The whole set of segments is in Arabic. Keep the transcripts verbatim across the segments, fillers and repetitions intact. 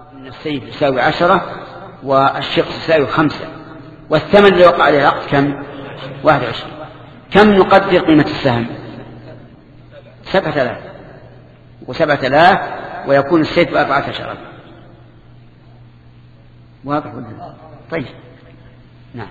أن السيف يساوي عشرة والشقص يساوي خمسة، والثمن اللي وقع عليه العقد كم؟ واحد وعشرين. كم نقدر قيمة السهم؟ سبعة آلاف، وسبعة آلاف ويكون السيف بأربعة عشر. واضح ولا؟ طيب نعم.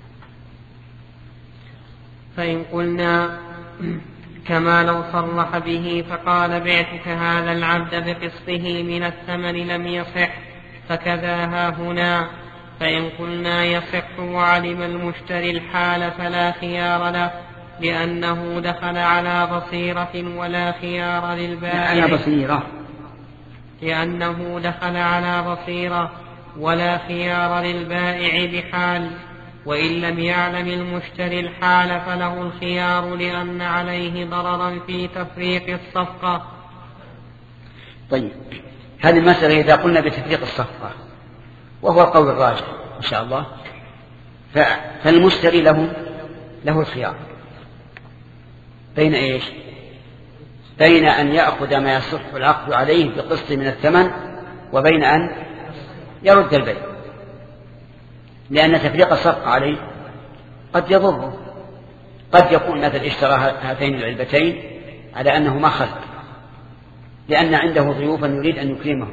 فإن قلنا كما لو صرح به فقال بعتك هذا العبد بقسطه من الثمن لم يصح، فكذا ها هنا. فإن قلنا يصح وعلم المشتري الحال فلا خيار له، لأنه دخل على بصيرة ولا خيار للبائع. على بصيرة. لأنه دخل على بصيرة ولا خيار للبائع بحال، وإن لم يعلم المشتري الحال فله الخيار، لأن عليه ضررا في تفريق الصفقة. طيب هذه المسألة إذا قلنا بتفريق الصفقة وهو القول الراجح إن شاء الله، فالمشتري له له الخيار بين إيش؟ بين أن يأخذ ما يصح العقد عليه بقسط من الثمن، وبين أن يرد البيع، لأن تفريق الصفقة عليه قد يضره. قد يكون مثل اشترى هاتين العلبتين على أنه ما خلق، لأن عنده ضيوفا يريد أن يكرمهم،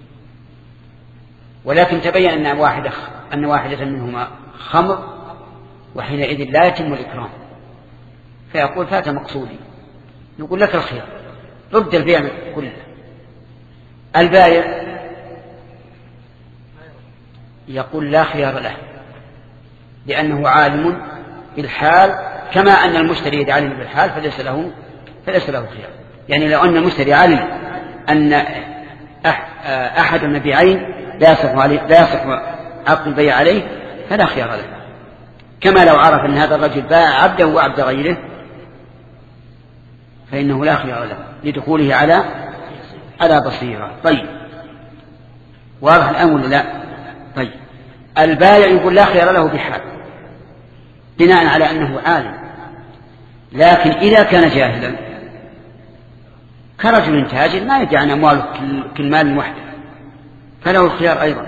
ولكن تبين أن واحدة أن واحدة منهما خمر، وحينئذ لا يتم الإكرام، فيقول فات مقصودي. نقول لك الخيار، رد البيع كله. البائع يقول لا خيار له، لأنه عالم بالحال، كما أن المشتري يعلم بالحال فليس له فليس له خيار. يعني لو أن المشتري علم أن أحد المبيعين لا يصح عليه لا يصح عقد البيع عليه فلا خيار له، كما لو عرف أن هذا الرجل باع عبده وعبد غيره فإنه لا خيار له لدخوله على على بصيرة. طيب واضح الآن ولا لا؟ طيب البائع يقول لا خيار له بحال بناء على أنه عالم، لكن إذا كان جاهلا كرجل تاجر ما يدعي عن أمواله كالمال وحده فله الخيار أيضا.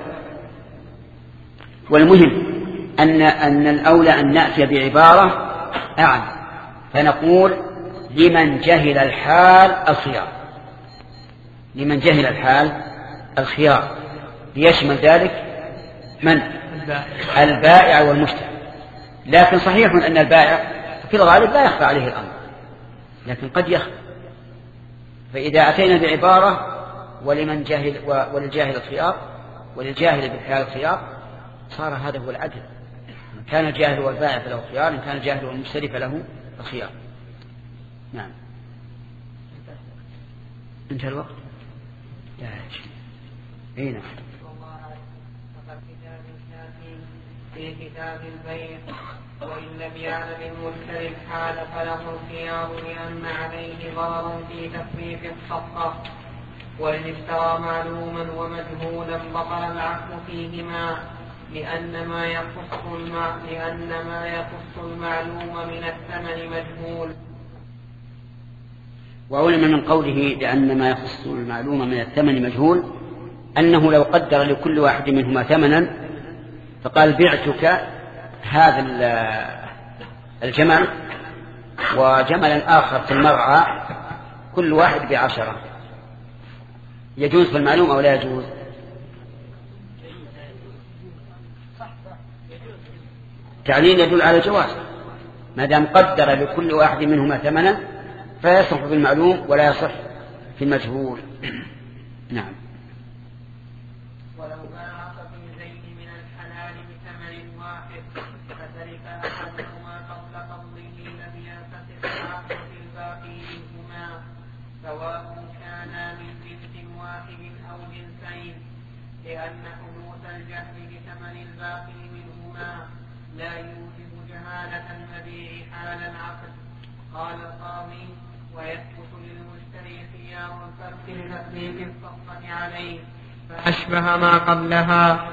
والمهم أن أن الأولى أن نأتي بعبارة أعم، فنقول لمن جهل الحال الخيار. لمن جهل الحال الخيار ليشمل ذلك من؟ البائع والمشتري. لكن صحيح أن البائع في الغالب لا يخفى عليه الأمر، لكن قد يخفى. فإذا أتينا بعبارة ولمن جاهل وللجاهل الخيار وللجاهل بالحال الخيار صار هذا هو العدل. إن كان الجاهل والبائع فله الخيار، إن كان الجاهل والمشتري فله الخيار. نعم. انتهى الوقت. لا شيء. اي نعم. في كتاب البيع وإن لم يعلم المشتري الحال فله الخيار، لأن عليه ضرر في تفريق الصفقة. وإن اشترى معلوما ومجهولا بطل العقد فيهما، لأن ما يخص المع... لأن ما يخص المعلوم من الثمن مجهول. وعلم من قوله لأن ما يخص المعلوم من الثمن مجهول أنه لو قدر لكل واحد منهما ثمنا فقال بعتك هذا الجمل وجملا آخر في المرعى كل واحد بعشرة، يجوز في المعلوم أو لا يجوز؟ تعليل يدل على الجواز ما دام قدر لكل واحد منهما ثمنا فيصح في المعلوم ولا يصح في المجهول. نعم. ولو باع في زيد من الحلال بثمن واحد فترك أحدهما قبل قبضه لم ينفسخ العقد في الباقي منهما، سواء كانا من جنس واحد أو جنسين، لأن حدوث الجهل بثمن الباقي منهما لا يوجب جهالة المبيع حال العقد. قال القاضي: ويثبت للمشتري خيار الفرق لتفريق الصفقة عليه فأشبه ما قبلها.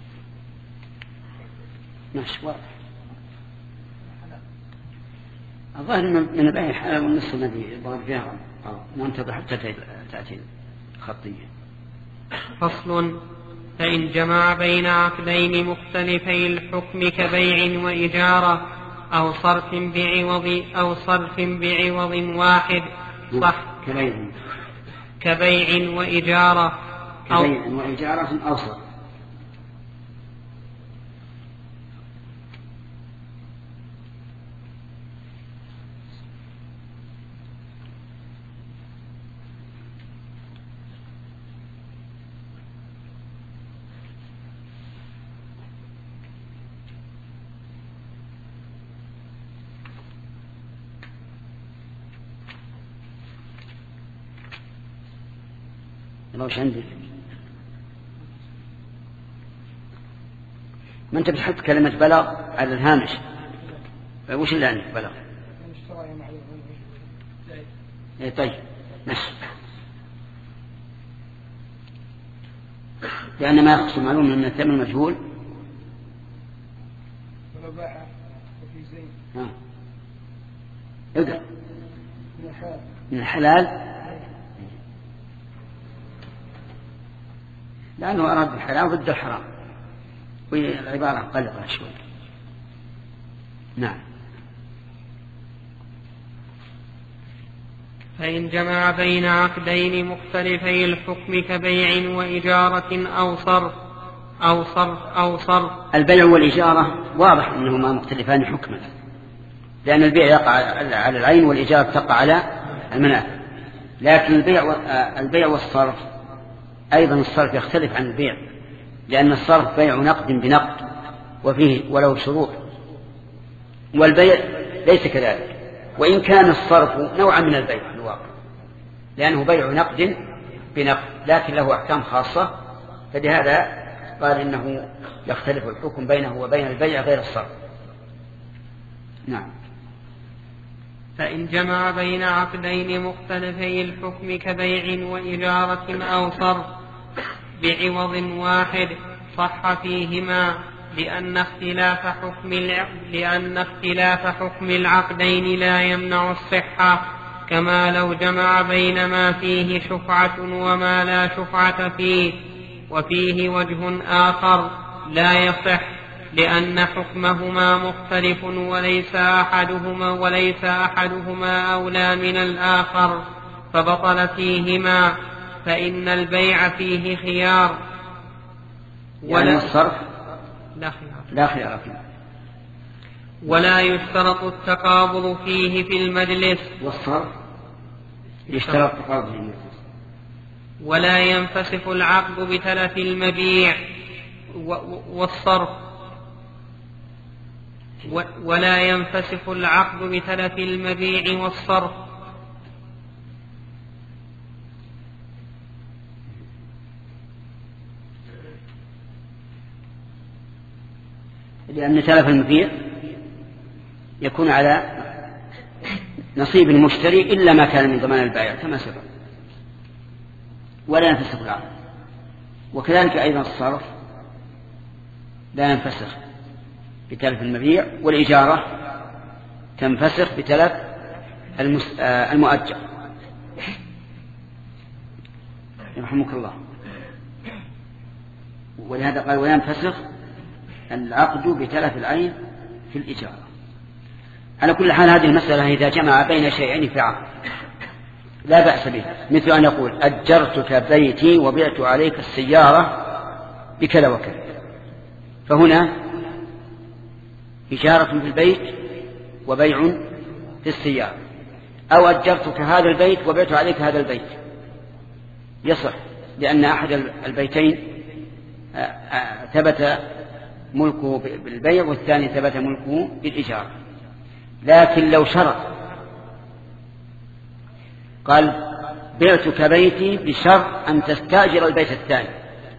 ماشي واضح. الظاهر من البيع الحلال والنصف الذي ضرب فيها ننتظر حتى تأتي الخطية. فصل. فإن جمع بين عقدين مختلفي الحكم كبيع وإجارة أو صرف بعوض أو صرف بعوض واحد صح كبيع كبيع وإجارة أو كبيع وإجارة أو صرف. وش عندك؟ ما أنت بتحط كلمة بلغ على الهامش. وش اللي عندك بلغ؟ إيه طيب ماشي. لأن ما يخص معلوم أن الثمن مجهول. ها اقرأ. من الحلال لأنه أراد الحلال ضد الحرام والعبارة قلقة شوي. نعم. فإن جمع بين عقدين مختلفي الحكم كبيع وإجارة أو صرف أو صرف أو صرف. البيع والإجارة واضح أنهما مختلفان حكما، لأن البيع يقع على العين والإجارة تقع على المنافع. لكن البيع البيع والصرف أيضا الصرف يختلف عن البيع، لأن الصرف بيع نقد بنقد وفيه ولو شروط، والبيع ليس كذلك، وإن كان الصرف نوعا من البيع في الواقع، لأنه بيع نقد بنقد لكن له أحكام خاصة، فلهذا قال إنه يختلف الحكم بينه وبين البيع غير الصرف. نعم. فإن جمع بين عقدين مختلفي الحكم كبيع وإجارة أو صرف بعوض واحد صح فيهما، لأن اختلاف حكم لأن اختلاف حكم العقدين لا يمنع الصحة، كما لو جمع بين ما فيه شفعة وما لا شفعة فيه. وفيه وجه آخر لا يصح، لأن حكمهما مختلف وليس أحدهما وليس أحدهما أولى من الآخر، فبطل فيهما، فإن البيع فيه خيار ولا يعني الصرف لا خيار, لا خيار فيه، ولا يشترط التقابض فيه في المجلس. والصرف يشترط التقابض فيه، ولا ينفسخ العقد بتلف المبيع والصرف ولا ينفسخ العقد بتلف المبيع والصرف. لأن تلف المبيع يكون على نصيب المشتري إلا ما كان من ضمان البائع كما سبق، ولا ينفسخ العقد. وكذلك أيضا الصرف لا ينفسخ بتلف المبيع، والإجارة تنفسخ بتلف المؤجر. يرحمك الله. ولهذا قال وينفسخ العقد بتلف العين في الإجارة. على كل حال هذه المسألة إذا جمع بين شيئين في عقد لا بأس به، مثل أن يقول أجرتك بيتي وبعت عليك السيارة بكذا وكذا، فهنا إجارة في البيت وبيع في السيارة. أو أجرتك هذا البيت وبعت عليك هذا البيت، يصح، لأن أحد البيتين ثبت ملكه بالبيع والثاني ثبت ملكه بالإجارة. لكن لو شرط قال بعتك بيتي بشرط أن تستأجر البيت الثاني،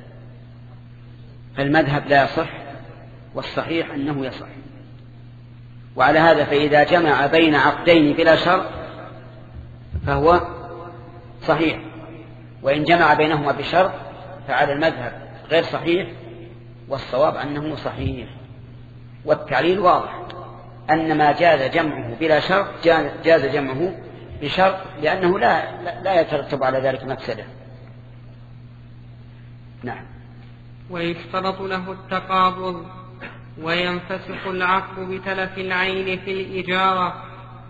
فالمذهب لا يصح، والصحيح أنه يصح. وعلى هذا فإذا جمع بين عقدين بلا شرط فهو صحيح، وإن جمع بينهما بشرط فعلى المذهب غير صحيح، والصواب أنه صحيح، والتعليل واضح. أن ما جاز جمعه بلا شرط جاز جمعه بشرط، لأنه لا, لا يترتب على ذلك مفسدة. نعم. ويشترط له التقابض، وينفسخ العقد بتلف العين في الإجارة.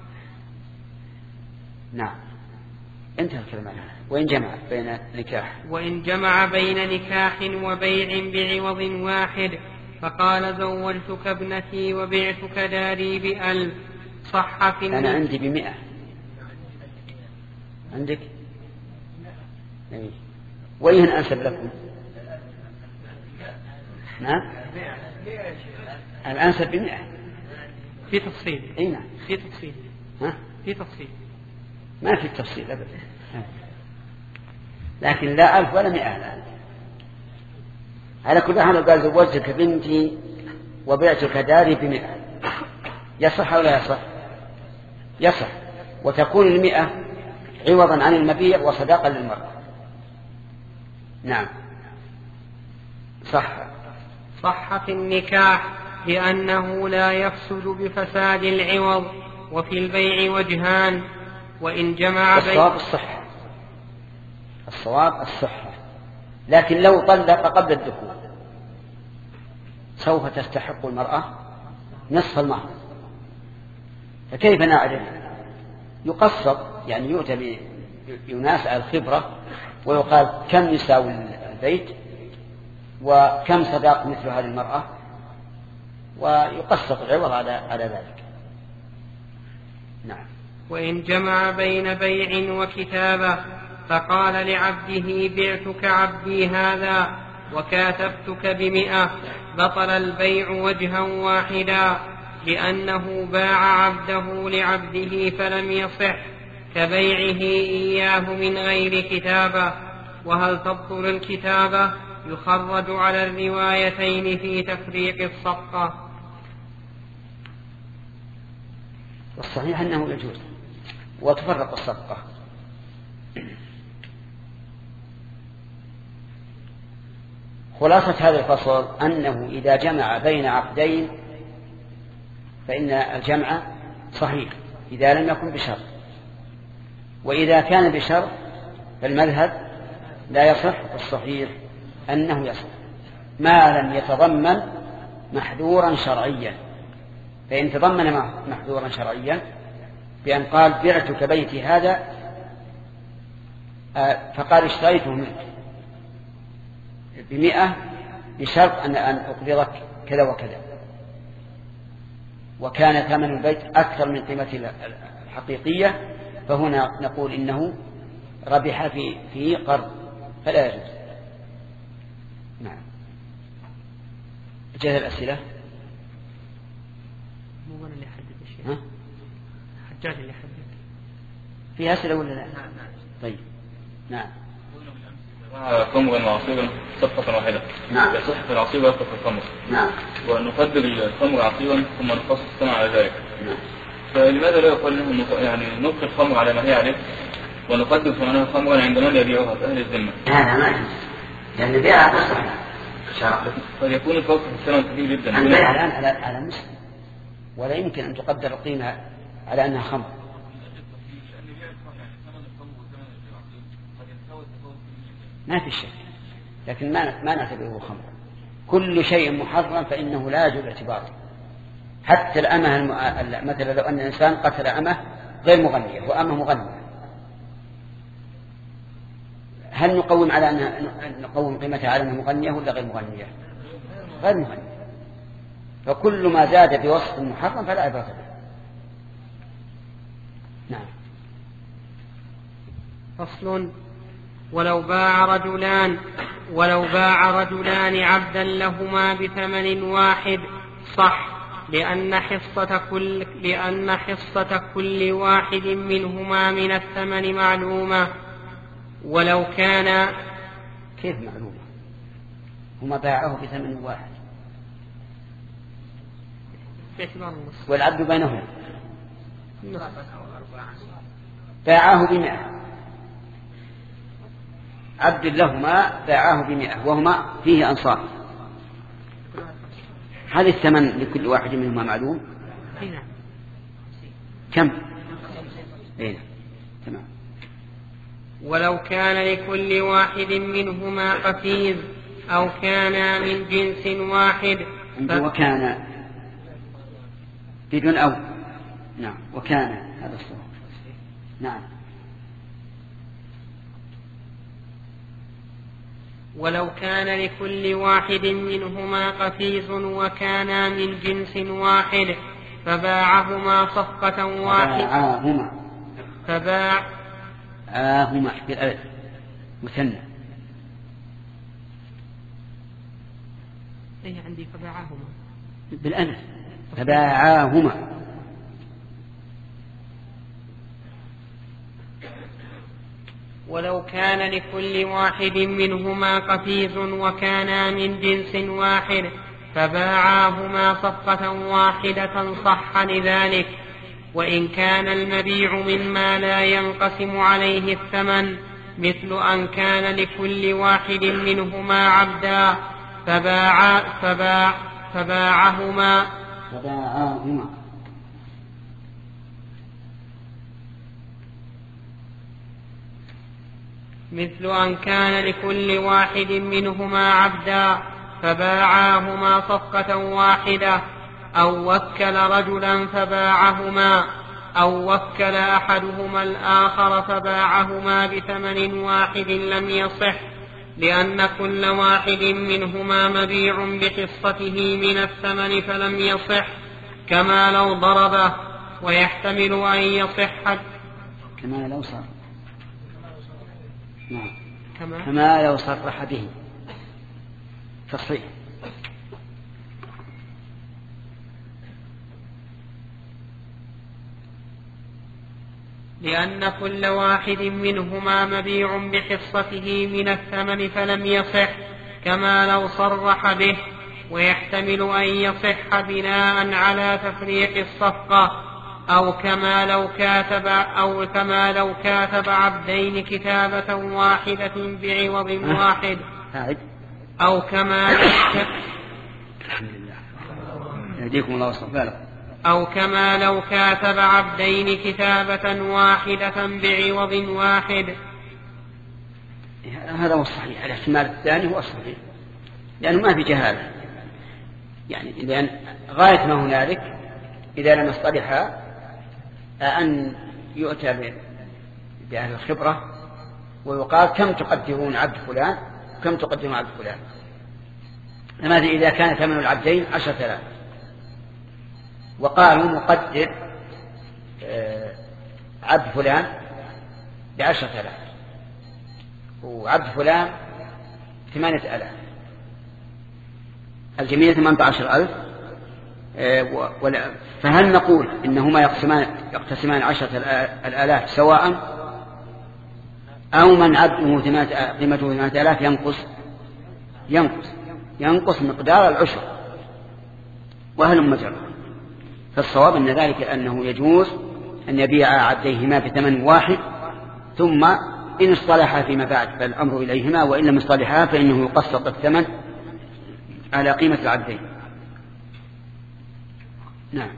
نعم. انتهى الكلام. وإن جمع بين نكاح وإن جمع بين نكاح وبيع بعوض واحد، فقال زوجتك ابنتي وبعتك داري بألف، صح في أنا عندي بمئة. عندك؟ نعم. وين أنسب لكم؟ نعم. الأنسب بمئة. في تفصيل. أي نعم. في تفصيل. ها؟ في تفصيل. ما في تفصيل أبدا. لكن لا ألف ولا مئة الآن. على كل حال قال زوجتك بنتي وبعتك داري بمئة، يصح ولا يصح؟ يصح. وتكون المئة عوضا عن المبيع وصداقا للمرأة. نعم. صح. صح في النكاح لأنه لا يفسد بفساد العوض، وفي البيع وجهان. وإن جمع بين الصواب الصحة. الصواب الصحة. لكن لو طلق قبل الدخول سوف تستحق المرأة نصف المهر، فكيف نعرف؟ يقصد، يعني يؤتى بناس على الخبرة ويقال كم يساوي البيت وكم صداق مثل هذه المرأة، ويقصد العوض على على ذلك. نعم. وإن جمع بين بيع وكتابة، فقال لعبده بعتك عبدي هذا وكاتبتك بمئة، بطل البيع وجها واحدا، لأنه باع عبده لعبده فلم يصح، كبيعه إياه من غير كتابة. وهل تبطل الكتابة؟ يخرج على الروايتين في تفريق الصفقة. والصحيح أنه يجوز وتفرق الصفقة. خلاصة هذا الفصل أنه إذا جمع بين عقدين فإن الجمع صحيح إذا لم يكن بشرط، وإذا كان بشرط فالمذهب لا يصح، والصحيح أنه يصح ما لم يتضمن محذورا شرعيا. فإن تضمن محذورا شرعيا بأن قال بعتك بيتي هذا فقال اشتريته منك بمئة بشرط أن أقبضك كذا وكذا، وكان ثمن البيت أكثر من قيمته الحقيقية، فهنا نقول إنه ربح في في قرض فلا يجوز. نعم. جاءت الأسئلة. مو أنا اللي أحدد الشيء. ها؟ حجاج اللي يحدد. في أسئلة ولا لا؟ نعم نعم. طيب. نعم. خمرا وعصيرا صفقة واحدة. نعم. يصح في العصير ويصح في الخمر. نعم. ونقدر الخمر عصيرا ثم نقص الثمن على ذلك. نعم. فلماذا لا يقال انه يعني نبقي الخمر على ما هي عليه ونقدر ثمنها خمرا عند من يبيعها في أهل الذمة؟ هذا ما يجوز، لأن البيع تصح شرعا. قد يكون الفرق في الثمن كبير جدا. البيع الآن على على مثل، ولا يمكن أن تقدر القيمة على أنها خمر. ما في شيء، لكن ما ما نعتبره خمرا. كل شيء محرم فإنه لا يجوز اعتباره. حتى الأمة الم... مثلا لو أن الإنسان قتل أمة غير مغنية وأمة مغنية، هل نقوم على أن نقوم قيمتها على أنها مغنية ولا غير مغنية؟ غير مغنية. فكل ما زاد بوصف محرم فلا عبرة به. نعم. فصل. ولو باع رجلان ولو باع رجلان عبدا لهما بثمن واحد صح، لأن حصة كل لأن حصة كل واحد منهما من الثمن معلومة. ولو كان كيف معلومة؟ هما باعه بثمن واحد والعبد بينهما باعه بمئة، عبد لهما باعاه بمئة وهما فيه أنصار. هل الثمن لكل واحد منهما معلوم؟ نعم. كم؟ إيه تمام. ولو كان لكل واحد منهما قفيز أو كان من جنس واحد ف... وكان بدون أو نعم وكان هذا الصوت نعم. ولو كان لكل واحد منهما قفيز وكانا من جنس واحد فباعهما صفقة واحدة فباعهما فباع آهما بالألف مثنى. أي عندي فباعهما بالألف فباعهما. ولو كان لكل واحد منهما قفيز وكانا من جنس واحد فباعاهما صفقة واحدة صح لذلك. وإن كان المبيع مما لا ينقسم عليه الثمن مثل أن كان لكل واحد منهما عبدا فباع فباع فباعهما فباعاهما مثل أن كان لكل واحد منهما عبدا فباعاهما صفقة واحدة أو وكل رجلا فباعهما أو وكل أحدهما الآخر فباعهما بثمن واحد لم يصح لأن كل واحد منهما مبيع بحصته من الثمن فلم يصح كما لو ضربه. ويحتمل أن يصح كما لو صار نعم. كما, كما لو صرح به تصحيح. لأن كل واحد منهما مبيع بحصته من الثمن فلم يصح كما لو صرح به. ويحتمل أن يصح بناء على تفريق الصفقة أو كما لو كاتب أو كما لو كاتب عبدين كتابة واحدة بعوض واحد أو كما الحمد لله يهديكم الله ويصلح أو كما لو كاتب عبدين كتابة واحدة بعوض واحد. هذا هو الصحيح. الاحتمال الثاني هو الصحيح لأنه ما في جهالة يعني لأن غاية ما هنالك إذا لم يصطلحا أن يؤتى بأهل الخبرة ويقال كم تقدرون عبد فلان كم تقدرون عبد فلان. لماذا إذا كان ثمن العبدين عشرة آلاف وقالوا نقدر عبد فلان بعشرة آلاف وعبد فلان ثمانية آلاف الجميع ثمانية عشر ألف فهل نقول إنهما يقسمان يقتسمان عشرة الآلاف سواء أو من عبده قيمته ثمانية آلاف ينقص ينقص ينقص مقدار العشر وهل مجرى. فالصواب أن ذلك أنه يجوز أن يبيع عبديهما بثمن واحد ثم إن اصطلحا فيما بعد فالأمر إليهما وإن لم يصطلحا فإنه يقسط الثمن على قيمة العبدين. نعم.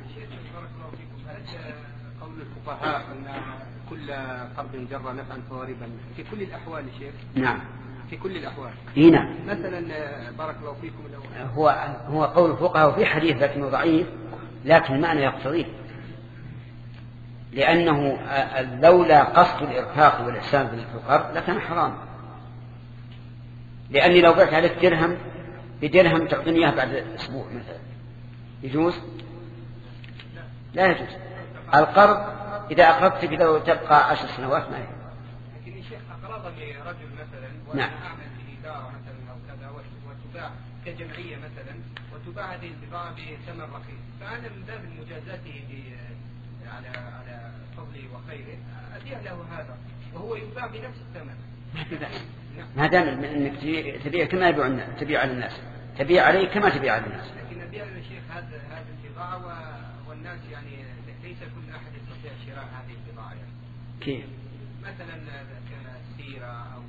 قول الفقهاء أن كل قرض جر نفعا فهو ربا في كل الأحوال شيخ. نعم في كل الأحوال. نعم. مثلا بارك الله فيكم هو هو قول الفقهاء في حديث لكنه ضعيف لكن المعنى يقتضيه لأنه لولا قصد الإرفاق والإحسان في القرض لكان حرام. لأني لو بعت عليك درهم بدرهم تعطيني إياه بعد أسبوع مثلا يجوز؟ لا يجوز. القرض إذا أقرضتك لو تبقى عشر سنوات ما يجوز. لكن يا شيخ أقرضني رجل مثلا وأنا نعم. أعمل في إدارة مثلا أو كذا وتباع كجمعية مثلا وتباع هذه البضاعة بثمن رخيص فأنا من باب مجازاته على على فضله وخيره أديه له هذا وهو يباع بنفس الثمن. ما دام انك تبيع كما يبيع الناس تبيع على الناس تبيع عليه كما تبيع على الناس. لكن نبيع للشيخ هذا هذه البضاعة والناس يعني ليس كل أحد يستطيع شراء هذه البضاعة يعني. كيف؟ مثلا كسيرة أو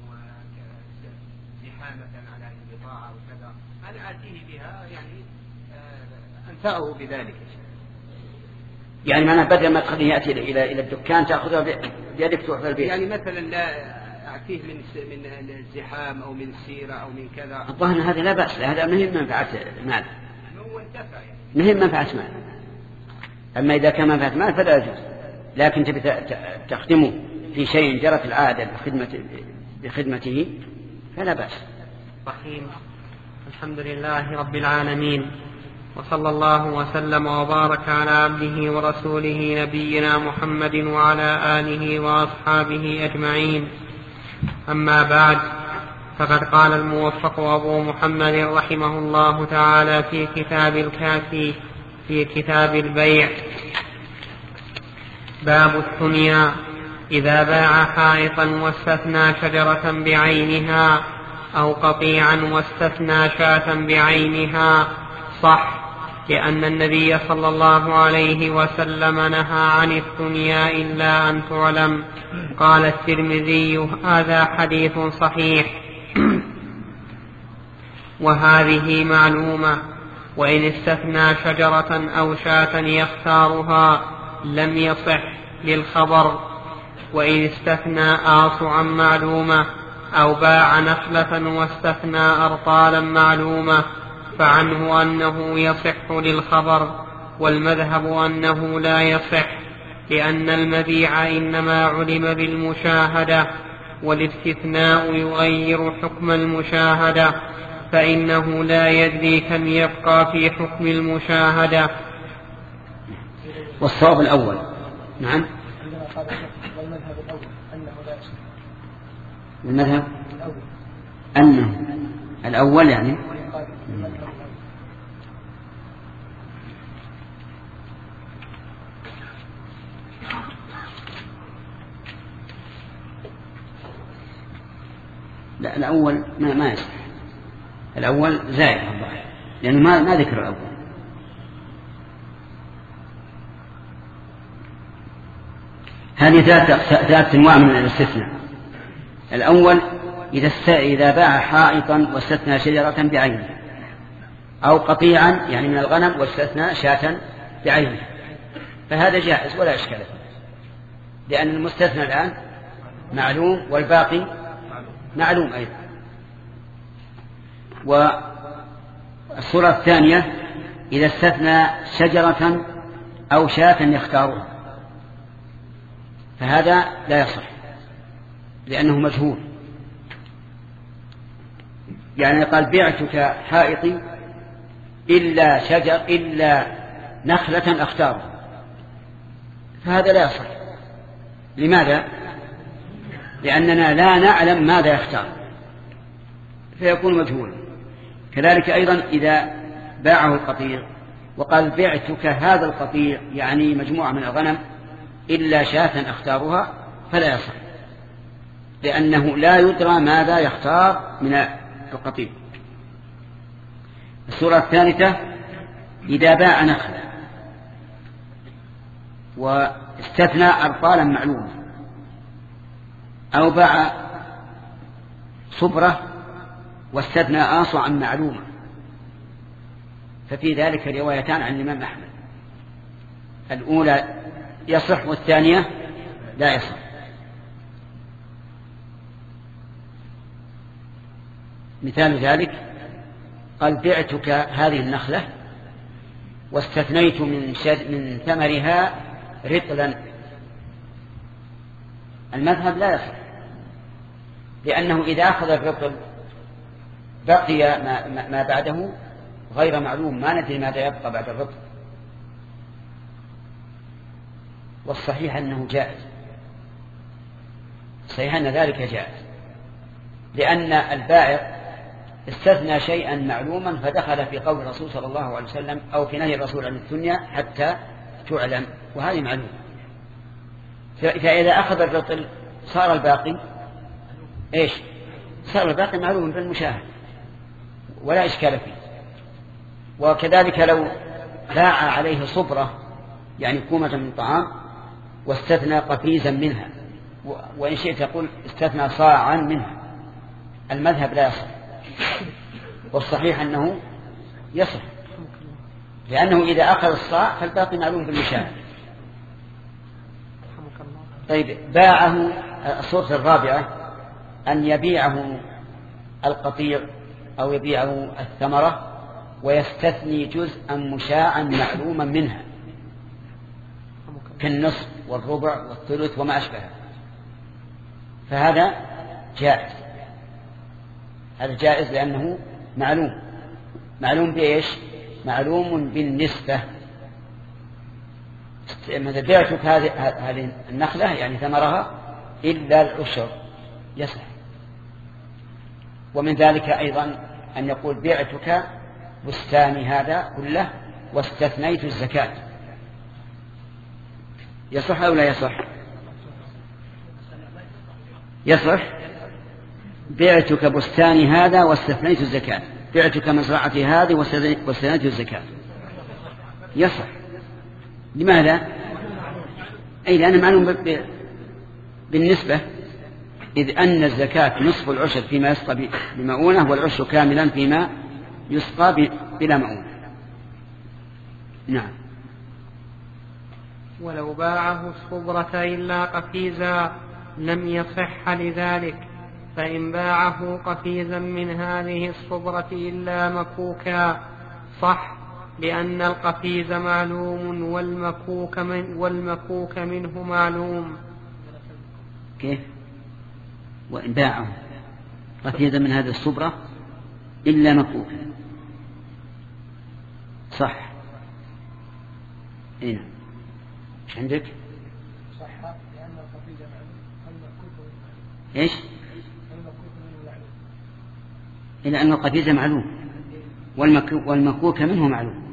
زحامة على هذه البضاعة أو كذا أنا آتيه بها يعني أنفعه بذلك. يعني معنى بدل ما تخليه يأتي إلى إلى الدكان تأخذها بيدك تروح في البيت. يعني مثلا لا أعطيه من من الزحام أو من السيرة أو من كذا. الظاهر هذا لا بأس، هذا مهم منفعة مال. هو انتفع يعني. مهم منفعة مال. أما إذا كان منفعة مال فلا يجوز، لكن تبي تخدمه في شيء جرت العادة بخدمة بخدمته فلا بأس. رحيم. الحمد لله رب العالمين، وصلى الله وسلم وبارك على عبده ورسوله نبينا محمد وعلى آله وأصحابه أجمعين. أما بعد، فقد قال الموفق أبو محمد رحمه الله تعالى في كتاب الكافي في كتاب البيع: باب الثنيا: إذا باع حائطا واستثنى شجرة بعينها أو قطيعا واستثنى شاة بعينها صح، لأن النبي صلى الله عليه وسلم نهى عن الثنيا إلا أن تعلم. قال الترمذي: هذا حديث صحيح. وهذه معلومة، وإن استثنى شجرة أو شاة يختارها لم يصح للخبر. وإن استثنى آصعا معلومة أو باع نخلة واستثنى أرطالا معلومة فعنه أنه يصح للخبر، والمذهب أنه لا يصح، لأن المبيع إنما علم بالمشاهدة، والاستثناء يغير حكم المشاهدة، فإنه لا يدري كم يبقى في حكم المشاهدة. والصواب الأول. نعم. المذهب أنه الأول يعني لا، الأول ما ما يصح. الأول زائد الظاهر، لأنه ما ما ذكر الأول. هذه ثلاث أنواع من الاستثناء. الأول إذا إذا باع حائطا واستثنى شجرة بعينها، أو قطيعا يعني من الغنم واستثنى شاة بعينها، فهذا جائز ولا إشكال فيه، لأن المستثنى الآن معلوم والباقي معلوم أيضا. والصورة الثانية إذا استثنى شجرة أو شاة يختارها، فهذا لا يصح لأنه مجهول. يعني قال: بعتك حائطي إلا شجر إلا نخلة أختارها، فهذا لا يصح. لماذا؟ لأننا لا نعلم ماذا يختار، فيكون مجهولا. كذلك أيضا إذا باعه القطيع وقال: بعتك هذا القطيع يعني مجموعة من الغنم إلا شاة أختارها، فلا يصح، لأنه لا يدرى ماذا يختار من القطيع. السورة الثالثة إذا باع نخلة واستثنى أرطالا معلومة، أو باع صبرة واستثنى آصعا معلومة، ففي ذلك روايتان عن الإمام أحمد: الأولى يصح والثانية لا يصح. مثال ذلك قال: بعتك هذه النخلة واستثنيت من, من ثمرها رطلا. المذهب لا يصح، لأنه إذا أخذ الرطل بقي ما, ما بعده غير معلوم، ما ندري ماذا يبقى بعد الرطل. والصحيح أنه جائز، صحيح أن ذلك جائز، لأن البائع استثنى شيئا معلوما فدخل في قول الرسول صلى الله عليه وسلم أو في نهي الرسول عن الثنيا حتى تعلم، وهذه معلوم. فإذا أخذ الرطل صار الباقي إيش؟ صار الباقي معلوم بالمشاهد ولا إشكال فيه. وكذلك لو باع عليه صبرة يعني كومة من طعام واستثنى قفيزا منها، وإن شئت تقول استثنى صاعا منها، المذهب لا يصح، والصحيح أنه يصح، لأنه إذا أخذ الصاع فالباقي معلوم بالمشاهد طيب باعه الصورة الرابعة أن يبيعه القطيع أو يبيعه الثمرة ويستثني جزءا مشاعا معلوما منها كالنصف والربع والثلث وما أشبهه، فهذا جائز. هذا جائز لأنه معلوم. معلوم بإيش؟ معلوم بالنسبة. ماذا بعتك هذه النخلة يعني ثمرها إلا العشر يصح. ومن ذلك أيضا أن يقول بعتك بستاني هذا كله واستثنيت الزكاة، يصح أو لا يصح؟ يصح. بعتك بستاني هذا واستثنيت الزكاة، بعتك مزرعتي هذه واستثنيت الزكاة، يصح. لماذا؟ أي لأنه معلوم بالنسبة، إذ أن الزكاة نصف العشر فيما يسقى بمؤونة والعشر كاملا فيما يسقى بلا مؤونة. نعم. ولو باعه الصبرة إلا قفيزا لم يصح لذلك، فإن باعه قفيزا من هذه الصبرة إلا مكوكا صح، لأن القفيز معلوم والمكوك, من والمكوك منه معلوم. كيف؟ وإن باعه قفيزا من هذه الصبرة إلا مكوكا صح. إيه نعم. إيش عندك؟ صح لأن القفيز معلوم والمكوك منه معلوم. إيش؟ إلا أن القفيز معلوم والمكوك منه معلوم.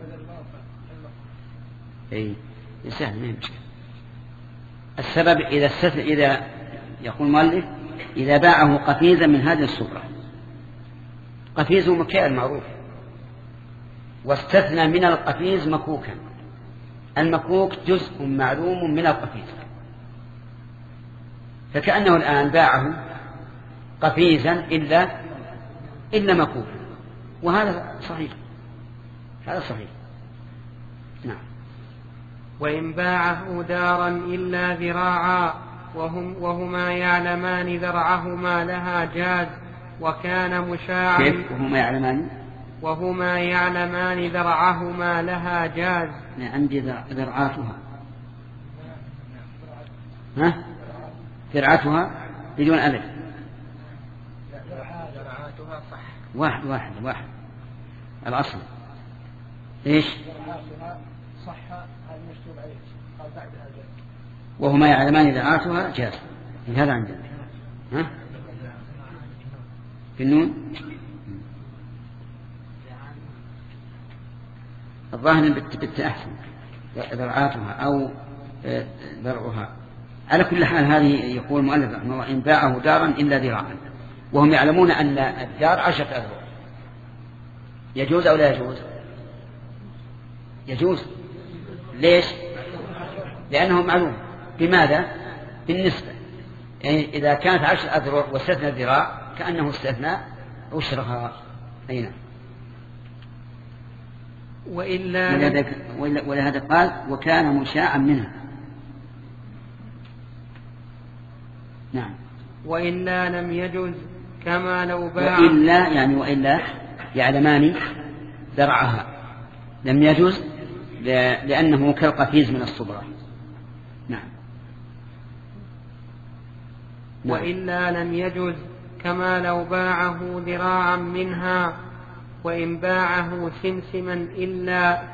أي سهل ما يمشي. السبب إذا استثنى، إذا يقول مؤلف إذا باعه قفيزا من هذه الصبرة، قفيز مكيال معروف، واستثنى من القفيز مكوكا. المكوك جزء معلوم من القفيز، فكأنه الآن باعه قفيزا إلا إلا مكوكا، وهذا صحيح. هذا صحيح. نعم. وإن باعه دارا إلا ذراعا وهم وهما يعلمان ذرعهما لها جاز، وكان مشاعا. كيف وهما يعلمان؟ وهما يعلمان ذرعهما لها جاز. عندي ذرعاتها. ها؟ ذرعاتها بدون ألف. ذرعاتها صح. واحد واحد واحد الأصل إيش؟ صح المكتوب عليه قال بعدها جاز. وهما يعلمان ذرعاتها جاز. هذا عندنا. ها؟ في النون الظاهر بالتأحسن ذرعاتها أو ذرعها. على كل حال هذه يقول المؤلف رحمه الله إن باعه دارا إلا ذراعا، وهم يعلمون أن الدار عشرة أذرع، يجوز أو لا يجوز؟ يجوز. ليش؟ لأنه معلوم. بماذا؟ بالنسبة. يعني إذا كانت عشر أذرع واستثنى الذراع كأنه استثنى عشرها. أي نعم. وإلا ولهذا قال وكان مشاعا منها. نعم. وإلا لم يجوز كما لو باع. وإلا يعني وإلا يعلمان ذرعها لم يجوز لأنه كالقفيز من الصبرة. نعم. وإلا لم يجوز كما لو باعه ذراعا منها، وإن باعه سمسما إلا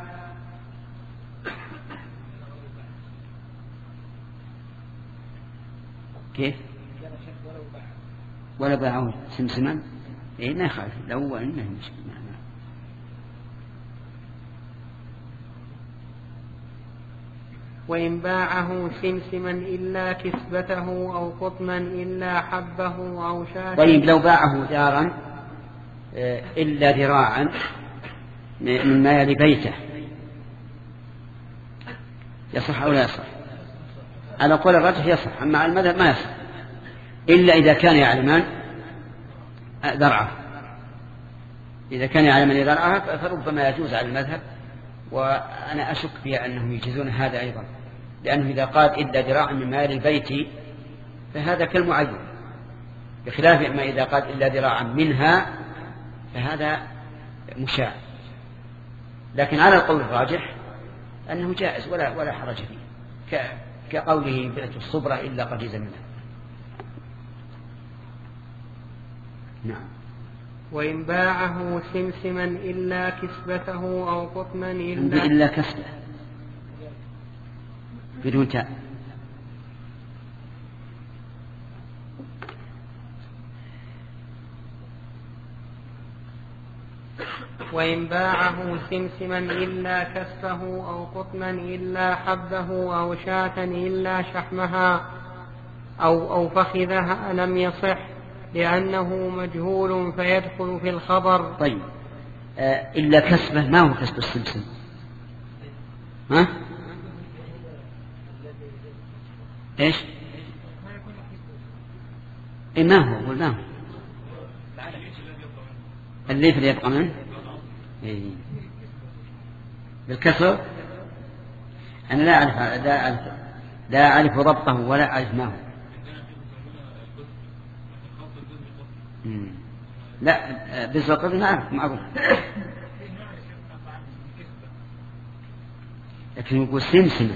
كيف؟ ولا باعه سمسما إيه ما يخالف لو إنه مشكلة. وإن باعه سمسما إلا كسبته أو قطنا إلا حبه أو شاة. طيب لو باعه دارا إلا ذراعا مما يلي بيته يصح أو لا يصح؟ على قول الرجح يصح، أما على المذهب ما يصح إلا إذا كان يعلمان ذرعه. إذا كان يعلمان ذرعها فربما يجوز على المذهب، وأنا أشك في أنهم يجيزون هذا أيضا، لأنه إذا قال إلا ذراعا من مال البيت فهذا كالمعين، بخلاف ما إذا قال إلا ذراعا منها فهذا مشاع. لكن على القول الراجح أنه جائز ولا ولا حرج فيه، كقوله بئت الصبرة إلا قفيز منها. نعم. وإن باعه سمسما إلا كسبته أو قطنا إلا إلا كسبه بدون تاء. وإن باعه سمسما إلا كسبه أو قطنا إلا حبه أو شاة إلا شحمها أو, أو فخذها لم يصح لأنه مجهول فيدخل في الخبر. طيب آه إلا كسبه، ما هو كسب السمسم؟ ها؟ إيش؟ إيه ما هو؟ قلناه الليف اللي يبقى منه إيه؟ بالكسر. أنا لا أعرف لا أعرف لا أعرف ضبطه ولا أعرف ما هو. لا بالضبط ما أعرف ما أقول، لكن يقول سمسمة.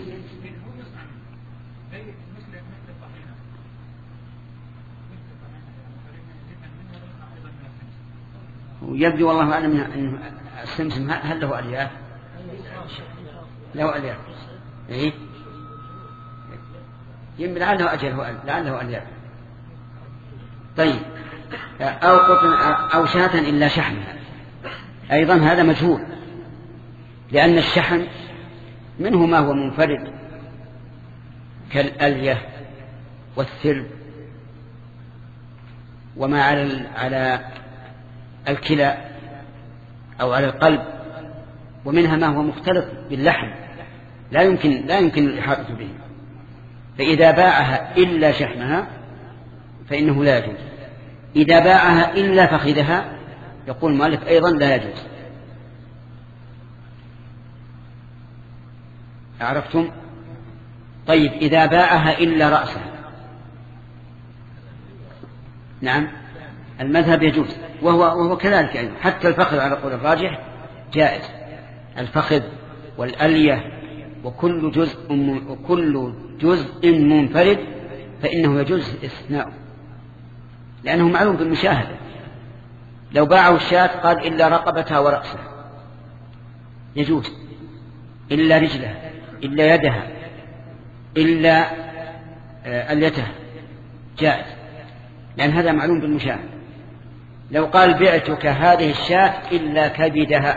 ويبدو والله أعلم أن السمسم هل له ألياف؟ له ألياف. إيه؟ يمكن لعله أجل لعله ألياف. طيب أو قطن أو شاة إلا شحمها، أيضا هذا مجهول، لأن الشحم منه ما هو منفرد كالألية والثلب وما على على الكلى أو على القلب، ومنها ما هو مختلط باللحم لا يمكن لا يمكن الإحاطة به. فإذا باعها إلا شحمها فإنه لا يجوز. إذا باعها إلا فخذها يقول المؤلف أيضا لا يجوز. عرفتم؟ طيب إذا باعها إلا رأسها، نعم المذهب يجوز، وهو, وهو كذلك أيضا. حتى الفخذ على قول الراجح جائز، الفخذ والألية وكل جزء وكل جزء منفرد فإنه يجوز استثناؤه، لأنه معلوم بالمشاهدة. لو باعوا الشاة قال إلا رقبتها ورأسها يجوز، إلا رجلها إلا يدها إلا أليتها جائز، لأن هذا معلوم بالمشاهدة. لو قال بعتك هذه الشاة إلا كبدها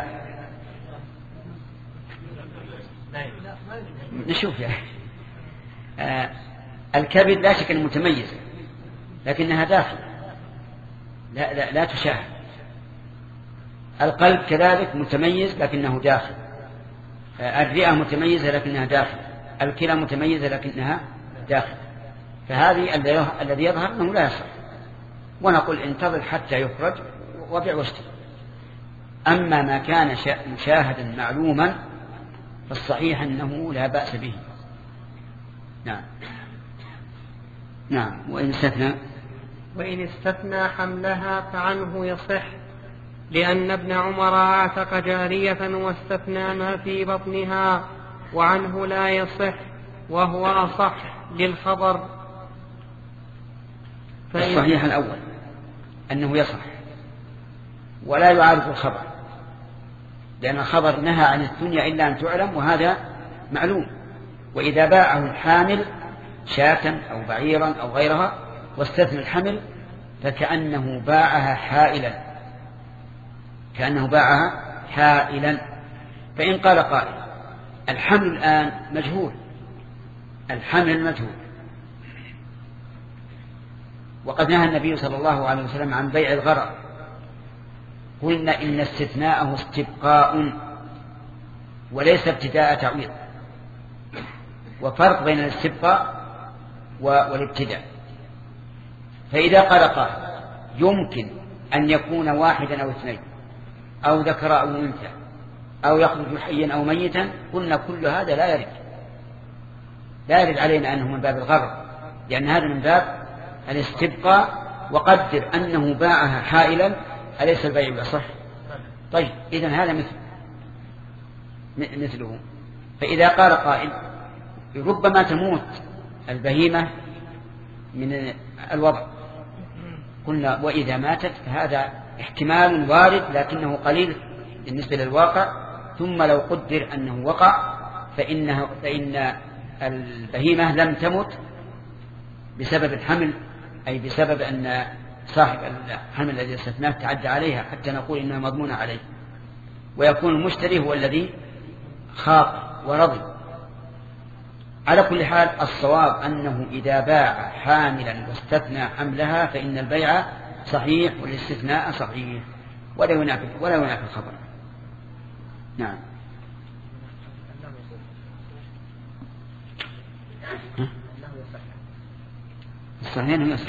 نشوف يعني آه الكبد لا شك أنه متميز لكنها داخل لا, لا, لا تشاهد. القلب كذلك متميز لكنه داخل، آه الرئة متميزة لكنها داخل، الكلى متميزة لكنها داخل. فهذه الذي يظهر أنه لا يصح، ونقول انتظر حتى يخرج وبيع واشتري. أما ما كان مشاهدا معلوما فالصحيح أنه لا بأس به. نعم. نعم. وإن استثنى وإن استثنى حملها فعنه يصح، لأن ابن عمر اعتق جارية واستثنى ما في بطنها وعنه لا يصح، وهو أصح للخبر. الصحيح الأول أنه يصح ولا يعارض الخبر، لأن الخبر نهى عن الدنيا إلا أن تعلم، وهذا معلوم. وإذا باعه الحامل شاة أو بعيرا أو غيرها واستثنى الحمل فكأنه باعها حائلا، كأنه باعها حائلا. فإن قال قائل الحمل الآن مجهول، الحمل مجهول، وقد نهى النبي صلى الله عليه وسلم عن بيع الغرر، قلنا إن استثناءه استبقاء وليس ابتداء تعويض، وفرق بين الاستبقاء والابتداء. فإذا قال قال يمكن أن يكون واحدا أو اثنين أو ذكر أو أنثى، أو, أو يخرج حيا أو ميتا، قلنا كل هذا لا يرد، لا يرد علينا أنه من باب الغرر، لأن هذا من باب الاستبقاء، وقدر أنه باعها حائلا أليس البيع بصح؟ طيب إذن هذا مثل مثله. فإذا قال قائل ربما تموت البهيمة من الوضع، قلنا وإذا ماتت فهذا احتمال وارد لكنه قليل بالنسبة للواقع، ثم لو قدر أنه وقع فإنه فإن البهيمة لم تمت بسبب الحمل، أي بسبب أن صاحب الحمل الذي استثناه تعدى عليها حتى نقول إنها مضمونة عليه، ويكون المشتري هو الذي خاق ورضي. على كل حال الصواب أنه إذا باع حاملا واستثنى حملها فإن البيع صحيح والاستثناء صحيح ولا ينافي ولا ينافي الخبر. نعم. الصحيح أنه يصح.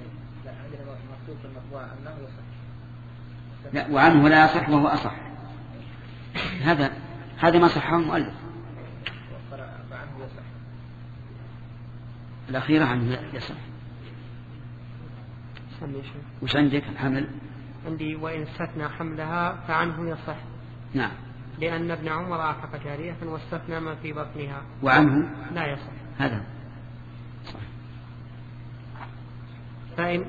لا، وعنه لا يصح وهو أصح. هذا هذا ما صحه المؤلف. الأخيرة عنه يصح. وش عندك الحمل؟ عندي وإن استثنى حملها فعنه يصح. نعم. لأن ابن عمر أعتق جارية واستثنى ما في بطنها. وعنه لا يصح. هذا صح. فإن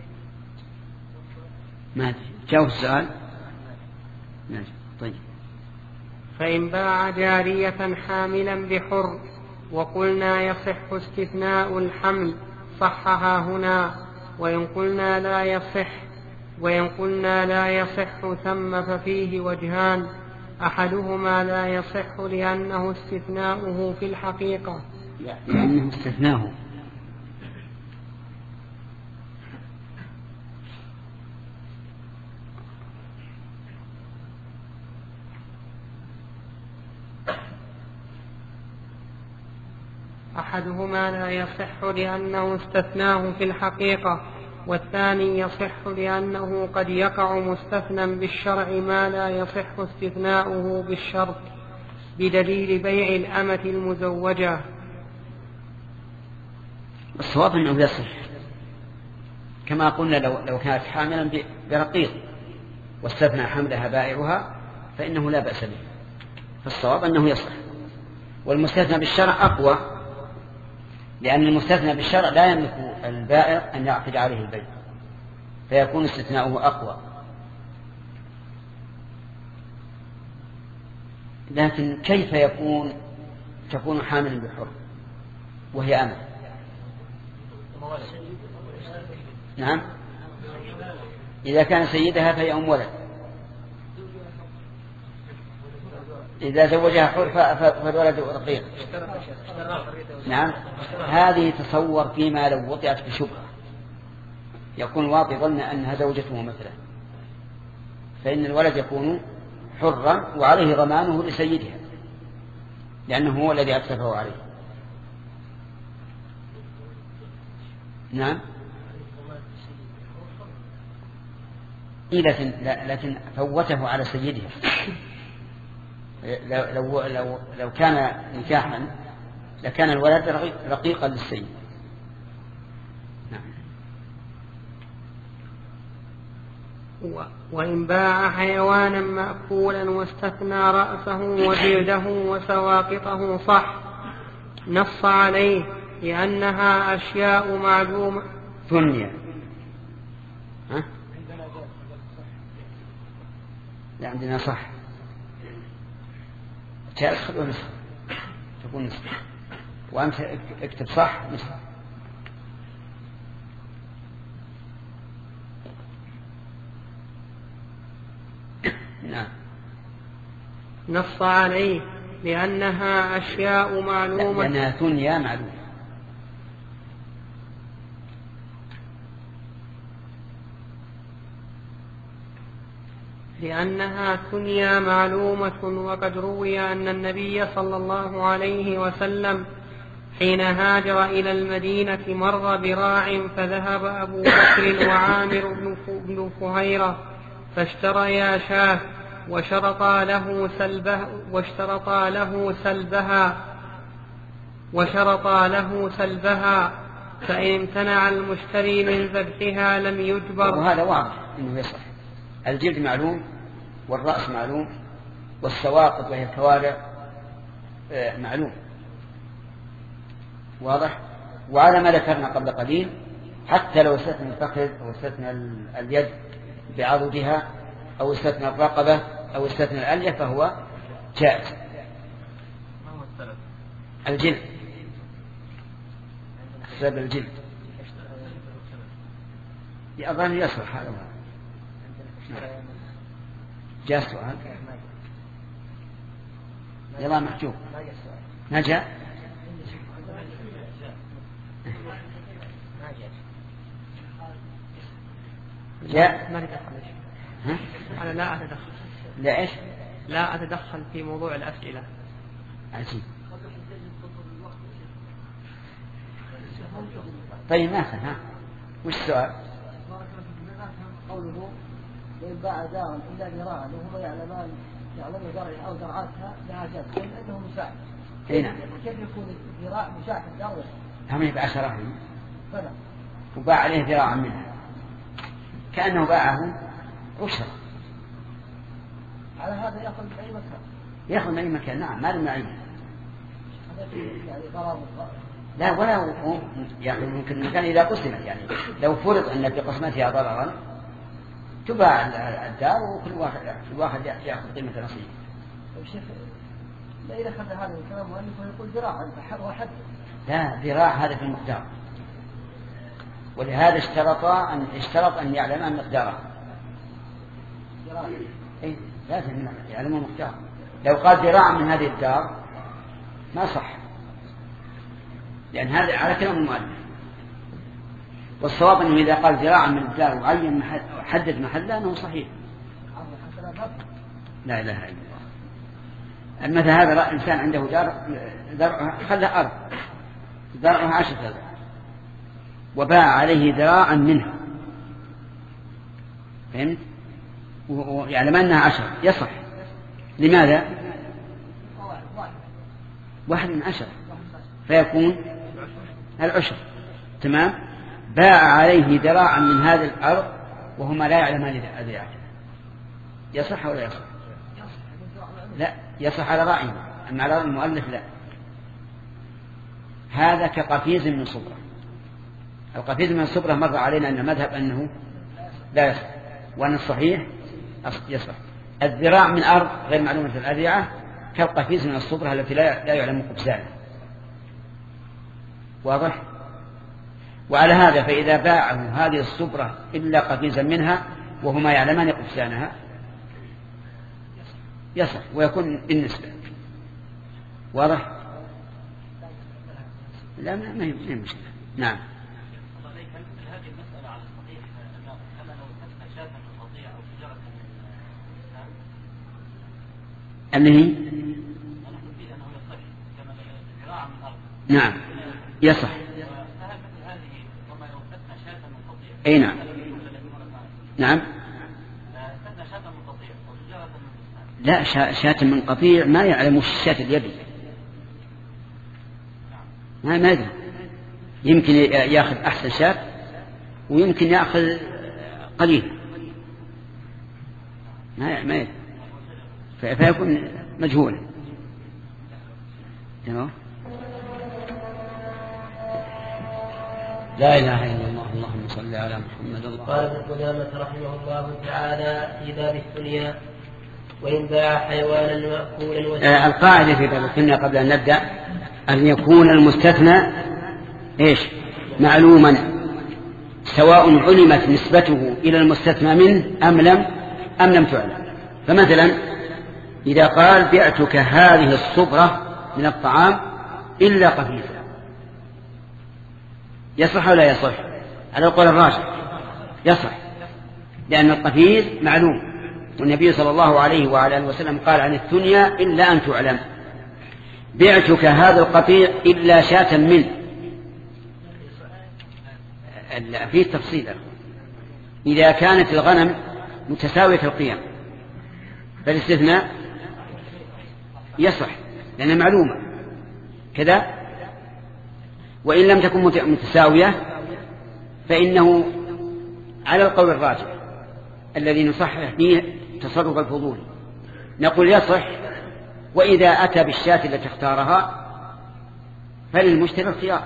ما جاوب السؤال. ماشي. طيب. فإن باع جارية حاملا بحر وقلنا يصح استثناء الحمل صحها هنا، وإن قلنا لا يصح وإن قلنا لا يصح ثم ففيه وجهان، أحدهما لا يصح لأنه استثناؤه في الحقيقة لأنه استثناه أحدهما لا يصح لأنه استثناه في الحقيقة، والثاني يصح لأنه قد يقع مستثنى بالشرع ما لا يصح استثناؤه بالشرط، بدليل بيع الأمة المزوجة. الصواب أنه يصح، كما قلنا لو, لو كانت حاملا برقيق واستثنى حملها بائعها فإنه لا بأس به، فالصواب أنه يصح. والمستثنى بالشرع أقوى، لأن المستثنى بالشرع لا يملك البائع أن يعقد عليه البيع، فيكون استثناؤه أقوى. لكن كيف يكون تكون حاملا بحر وهي أمة؟ نعم، إذا كان سيدها فهي أم ولد، إذا زوجها حر فالولد رقيق. نعم، هذه تصور فيما لو وطئت بشبهة يكون واطئ ظن أنها زوجته مثلا، فإن الولد يكون حرا وعليه ضمانه لسيدها لأنه هو الذي أكتفه عليه. نعم، لكن فوته على سيدها. لو, لو, لو, لو كان نكاحا لكان الولد رقيقا للسيد. نعم. وإن باع حيوانا مأكولا واستثنى رأسه وجلده وسواقطه صح، نص عليه لأنها أشياء معلومة. ثنيا ها؟ لا عندنا صح، تأخذ ونسخ تكون نسخ، وأنت اكتب صح نسخ. نعم. نص عليه لأنها أشياء معلومة، لأنها ثنيا معلومة. لأنها ثنيا معلومة. وقد روي أن النبي صلى الله عليه وسلم حين هاجر إلى المدينة مر براع فذهب أبو بكر وعامر بن فهيرة فاشتريا شاة واشترطا له سلبها, واشترطا له سلبها وشرطا له سلبها، فإن امتنع المشتري من ذبحها لم يجبر. وهذا واضح أنه يصح. الجلد معلوم، والرأس معلوم، والسواقط وهي الكوارع معلوم، واضح. وعلى ما ذكرنا قبل قليل حتى لو استثنى الفخذ أو استثنى اليد بعضدها أو استثنى الرقبة أو استثنى الألية فهو جائز. الجلد سبب الجلد أظن يصلح هذا. جاء سؤال يلا محجوب ما جاء جاء ما ندخل. أنا لا أتدخل. لا إيش؟ لا أتدخل في موضوع الأسئلة. عجيب. طيب ماذا ها؟ وش السؤال؟ قوله وإن باع دارا إلا ذراعا وهما يعلمان يعلمون زرعها أو زرعاتها لها جد لأنه مساعد. هنا. كيف يكون الذراع مساعد الدار؟ هم يبيع عشرة فلا. وباع عليه ذراعا منها كأنه باعه عشرة. على هذا يأخذ من أي مكان. يأخذ من أي مكان. نعم ما له عين. يعني ضرر. لا ولا يعني ممكن المكان إذا قسمت يعني لو فرض أن في قسمتها ضررا تباع الدار وكل واحد كل واحد يأخذ قيمة نصيبه. الشيخ لا إذا أخذ هذا الكلام مؤلف ويقول ذراع وحد. لا ذراع هذا في المقدار، ولهذا اشترط أن اشترط أن يعلم أن مقداره. إيه لازم يعلم المقدار. لو قال ذراع من هذه الدار ما صح، لأن هذا على كلام المؤلف. والصواب أنه إذا قال ذراعا من الدار وعين محل حدد محله أنه صحيح. لا إله إلا الله. مثل هذا إنسان عنده دار ذرعها خلى أرض ذرعها عشرة ذراع وباع عليه ذراعا منها، فهمت؟ ويعلم أنها عشرة يصح. لماذا؟ واحد من عشرة فيكون العشر. تمام. باع عليه ذراعا من هذه الأرض وهما لا يعلمان ذراعته. يصح ولا يصح؟ لا يصح على رأيه، أما على رأي المؤلف لا. هذا كقفيز من صبرة. القفيز من الصبرة مر علينا أن المذهب أنه لا يصح، وأن الصحيح يصح. الذراع من أرض غير معلومة الأذرعة كالقفيز من الصبرة التي لا يعلم قبسانها. واضح؟ وعلى هذا فإذا باعه هذه الصبرة إلا قفيزا منها وهما يعلمان قبسانها يصح ويكون بالنسبة. واضح؟ لا ما هي مشكلة. نعم. هذه المسألة على الصحيح أما لو استثنى شاة من قطيع أو شجرة من الإنسان اللي هي نقول فيه أنه يصح كما ذراع من الأرض. نعم يصح. فهل مثل هذه وما لو استثنى شاة من قطيع؟ أي نعم. نعم. استثنى شاة من قطيع أو شجرة من الإنسان. لا شاة من قطيع ما يعلم الشاة اليدي. ما ما يدري. يمكن يأخذ أحسن شاة ويمكن يأخذ قليل ما ما يدري فيكون مجهولا. تمام. لا إله إلا الله. اللهم صل على محمد. قال ابن قدامة رحمه الله تعالى في باب الثنيا وإن باع حيوانا مأكولا. آه القاعدة في باب الثنيا قبل أن نبدأ أن يكون المستثنى إيش معلوما سواء علمت نسبته إلى المستثنى منه أم لم أم لم تعلم. فمثلا إذا قال بعتك هذه الصبرة من الطعام إلا قفيزا يصح ولا يصح؟ على القول الراجح يصح، لأن القفيز معلوم، والنبي صلى الله عليه وعلى آله وسلم قال عن الثنيا إلا أن تعلم. بعتك هذا القطيع إلا شاة منه. فيه تفصيل. إذا كانت الغنم متساوية القيم فالاستثناء يصح لأنها معلومة كذا. وإن لم تكن متساوية فإنه على القول الراجح الذي نصحح به تصرف الفضول نقول يصح، وإذا أتى بالشاة التي اختارها فللمشتري الخيار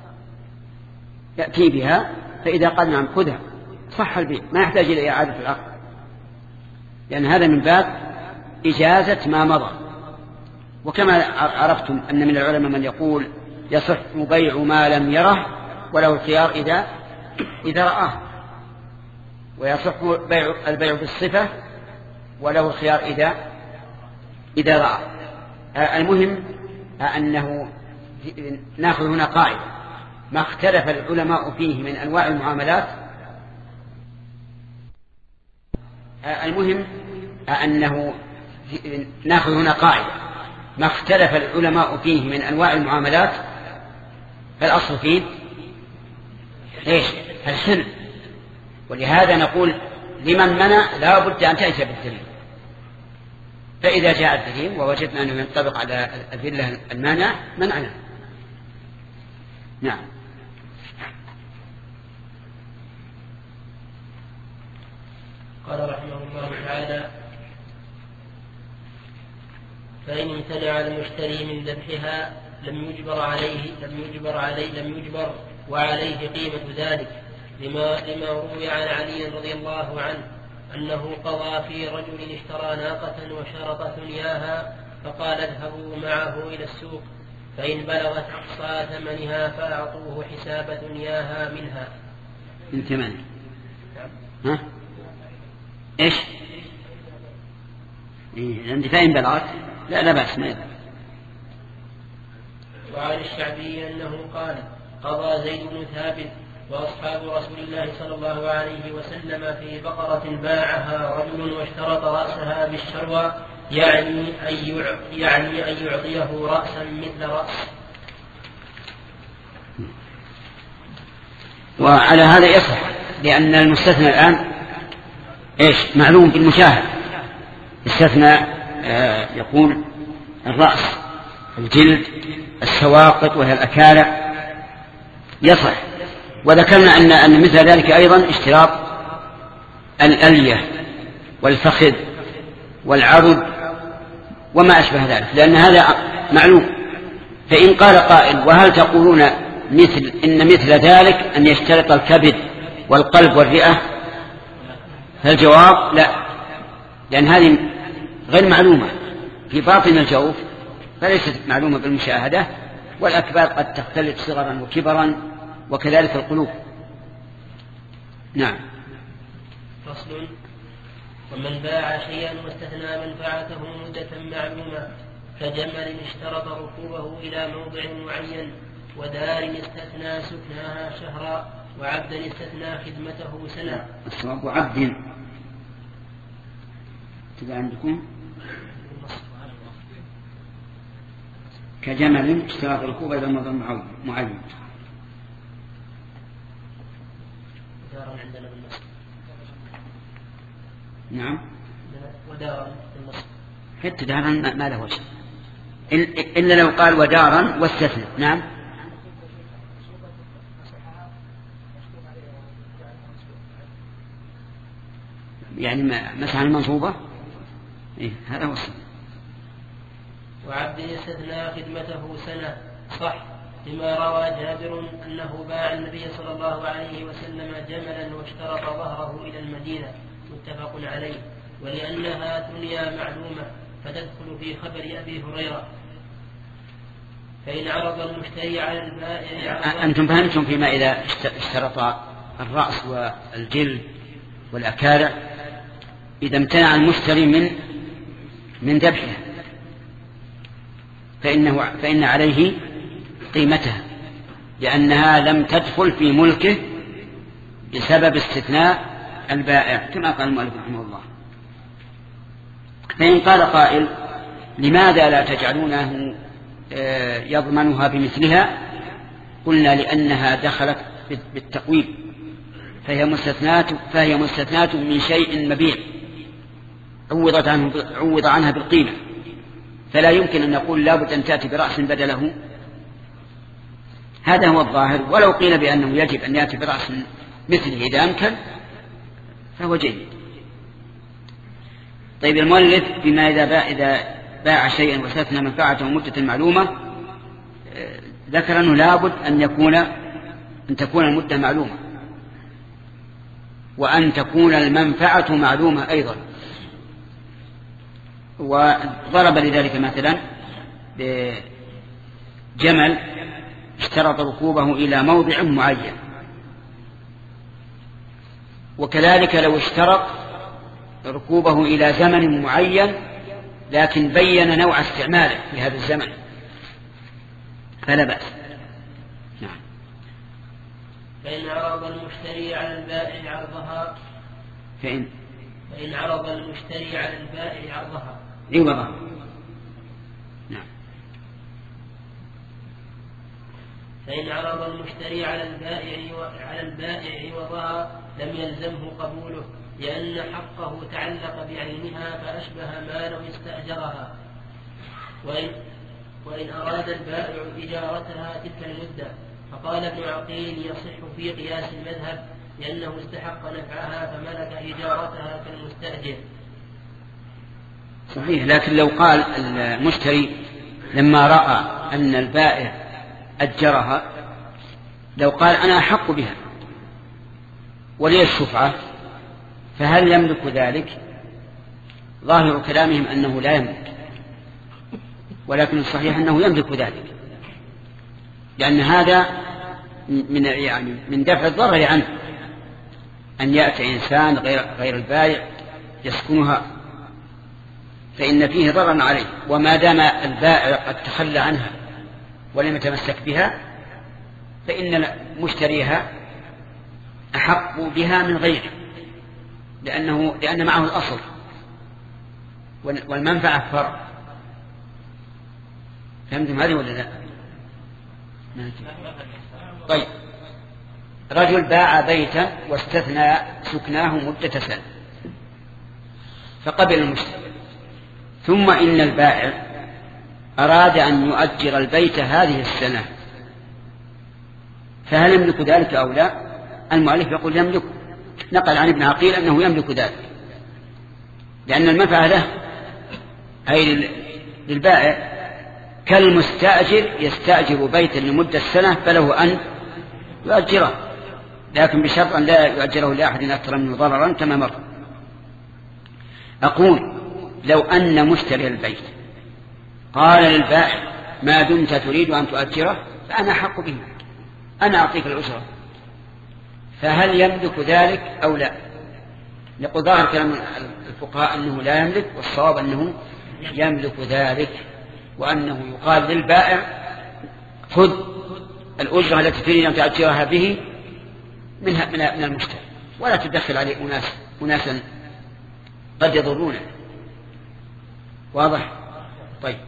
يأتي بها، فإذا قال نعم خذها صح البيع، ما يحتاج إلى إعادة العقد، لأن هذا من باب إجازة ما مضى. وكما عرفتم أن من العلماء من يقول يصح بيع ما لم يره وله الخيار إذا إذا رآه، ويصح بيع البيع بالصفة وله الخيار إذا إذا رأى. المهم أنه نأخذ هنا قاعدة ما اختلف العلماء فيه من أنواع المعاملات. المهم أنه نأخذ هنا قاعدة ما اختلف العلماء فيه من أنواع المعاملات فالأصل فيه إيش؟ الحل. ولهذا نقول لمن منع لا بد أن تأتي بالدليل، فإذا جاء الدليل ووجدنا أنه ينطبق على الأدلة المانع منعنا. نعم. قال رحمه الله تعالى: فإن امتنع المشتري من ذبحها لم يجبر عليه لم يجبر عليه لم يجبر وعليه قيمة ذلك، لما لما روي عن علي رضي الله عنه أنه قضى في رجل اشترى ناقة وشرط ثنياها فقال اذهبوا معه إلى السوق فإن بلغت أقصى ثمنها فأعطوه حساب ثنياها منها. من ثمن ها إيش؟ إيه عندي فإن بلغت لا لا بأس ما يبقى. وعن الشعبي أنه قال قضى زيد بن ثابت وأصحاب رسول الله صلى الله عليه وسلم في بقرة باعها رجل واشترط رأسها بالشروى يعني أن يعني أن يعطيه رأسا مثل رأس. وعلى هذا يصح، لأن المستثنى الآن إيش؟ معلوم بالمشاهد. استثنى آه يقول الرأس، الجلد، السواقط وهي الأكالع، يصح. وذكرنا أن أن مثل ذلك أيضا اشتراط الألية والفخذ والعرض وما أشبه ذلك، لأن هذا معلوم. فإن قال قائل وهل تقولون مثل إن مثل ذلك أن يشترط الكبد والقلب والرئة؟ فالجواب لا، لأن هذه غير معلومة في باطن الجوف فليست معلومة بالمشاهدة، والأكباد قد تختلف صغرا وكبرا وكذلك القلوب. نعم. فصل: ومن باع شيئا واستثنى منفعته مدة معلومة كجمل اشترط ركوبه إلى موضع معين، ودار استثنى سكناها شهرا، وعبدا استثنى خدمته سنة. الصواب عبد تبع عندكم كجمل اشترط ركوبه إلى موضع معين. ودارا عندنا بالنص. نعم. ودارا بالنص. حتى دارا ما له وجه إلا لو قال ودارا واستثنى. نعم. يعني مسح المنصوبة. إيه هذا هو الصحيح. وعبد استثنى خدمته سنة صح، لما روى جابر أنه باع النبي صلى الله عليه وسلم جملا واشترط ظهره إلى المدينة، متفق عليه، ولأنها دنيا معلومة فتدخل في خبر أبي هريرة. فإن عرض المشتري على البائع. أنتم فهمتم فيما إذا اشترط الرأس والجلد والأكالع، إذا امتنع المشتري من من ذبحها فإنه فإن عليه قيمتها، لأنها لم تدخل في ملكه بسبب استثناء البائع كما قال المؤلف رحمه الله. فإن قال قائل لماذا لا تجعلونه يضمنها بمثلها؟ قلنا لأنها دخلت بالتقويم، فهي مستثنات فهي مستثنات من شيء مبيع عوضت عنه عوض عنها بالقيمة، فلا يمكن أن نقول لابد أن تأتي برأس بدله. هذا هو الظاهر. ولو قيل بأنه يجب أن يأتي برأس مثله إذا أمكن فهو جيد. طيب المؤلف بما إذا باع, إذا باع شيئا واستثنى منفعته مدة معلومة ذكر أنه لابد أن يكون أن تكون المدة معلومة وأن تكون المنفعة معلومة أيضا. وضرب لذلك مثلا بجمل اشترط ركوبه إلى موضع معين، وكذلك لو اشترط ركوبه إلى زمن معين لكن بين نوع استعماله في هذا الزمن فلا بأس. نعم. فإن عرض المشتري على البائع عرضها فإن فإن عرض المشتري على البائع عرضها عوضها. نعم. فإن عرض المشتري على البائع على البائع عوضها لم يلزمه قبوله لأن حقه تعلق بعينها فأشبه ما لو استأجرها. وإن, وإن أراد البائع إجارتها تلك المدة فقال ابن عقيل يصح في قياس المذهب لأنه استحق نفعها فملك إجارتها كالمستأجر. صحيح، لكن لو قال المشتري لما رأى أن البائع أجرها لو قال أنا أحق بها ولي الشفعة فهل يملك ذلك؟ ظاهر كلامهم أنه لا يملك، ولكن الصحيح أنه يملك ذلك، لأن هذا من يعني من دفع الضرر عنه أن يأتي إنسان غير غير البائع يسكنها فإن فيه ضررا عليه، وما دام البائع قد تخلى عنها ولم يتمسك بها فإن مشتريها أحق بها من غيره، لأنه لأن معه الأصل والمنفعة فرع. فهمتم هذه ولا لا؟ طيب، رجل باع بيتا واستثنى سكناه مدة سنة فقبل المشتري، ثم إن البائع أراد أن يؤجر البيت هذه السنة فهل يملك ذلك أو لا؟ المؤلف يقول يملك، نقل عن ابن عقيل أنه يملك ذلك لأن المنفعة له أي للبائع، كالمستأجر يستأجر بيتا لمدة سنة فله أن يؤجره، لكن بشرط أن لا يؤجره لأحد أكثر منه ضررا كما مر. أقول لو أن مشتري البيت قال للبائع ما دمت تريد أن تؤجره فأنا أحق به، أنا أعطيك الأجرة، فهل يملك ذلك أو لا؟ يقول ظاهر كلام الفقهاء أنه لا يملك، والصواب أنه يملك ذلك، وأنه يقال للبائع خذ الأجرة التي تريد أن تؤجرها به منها من المشتري، ولا تدخل عليه أناس أناسا قد يضرونه. واضح؟ طيب.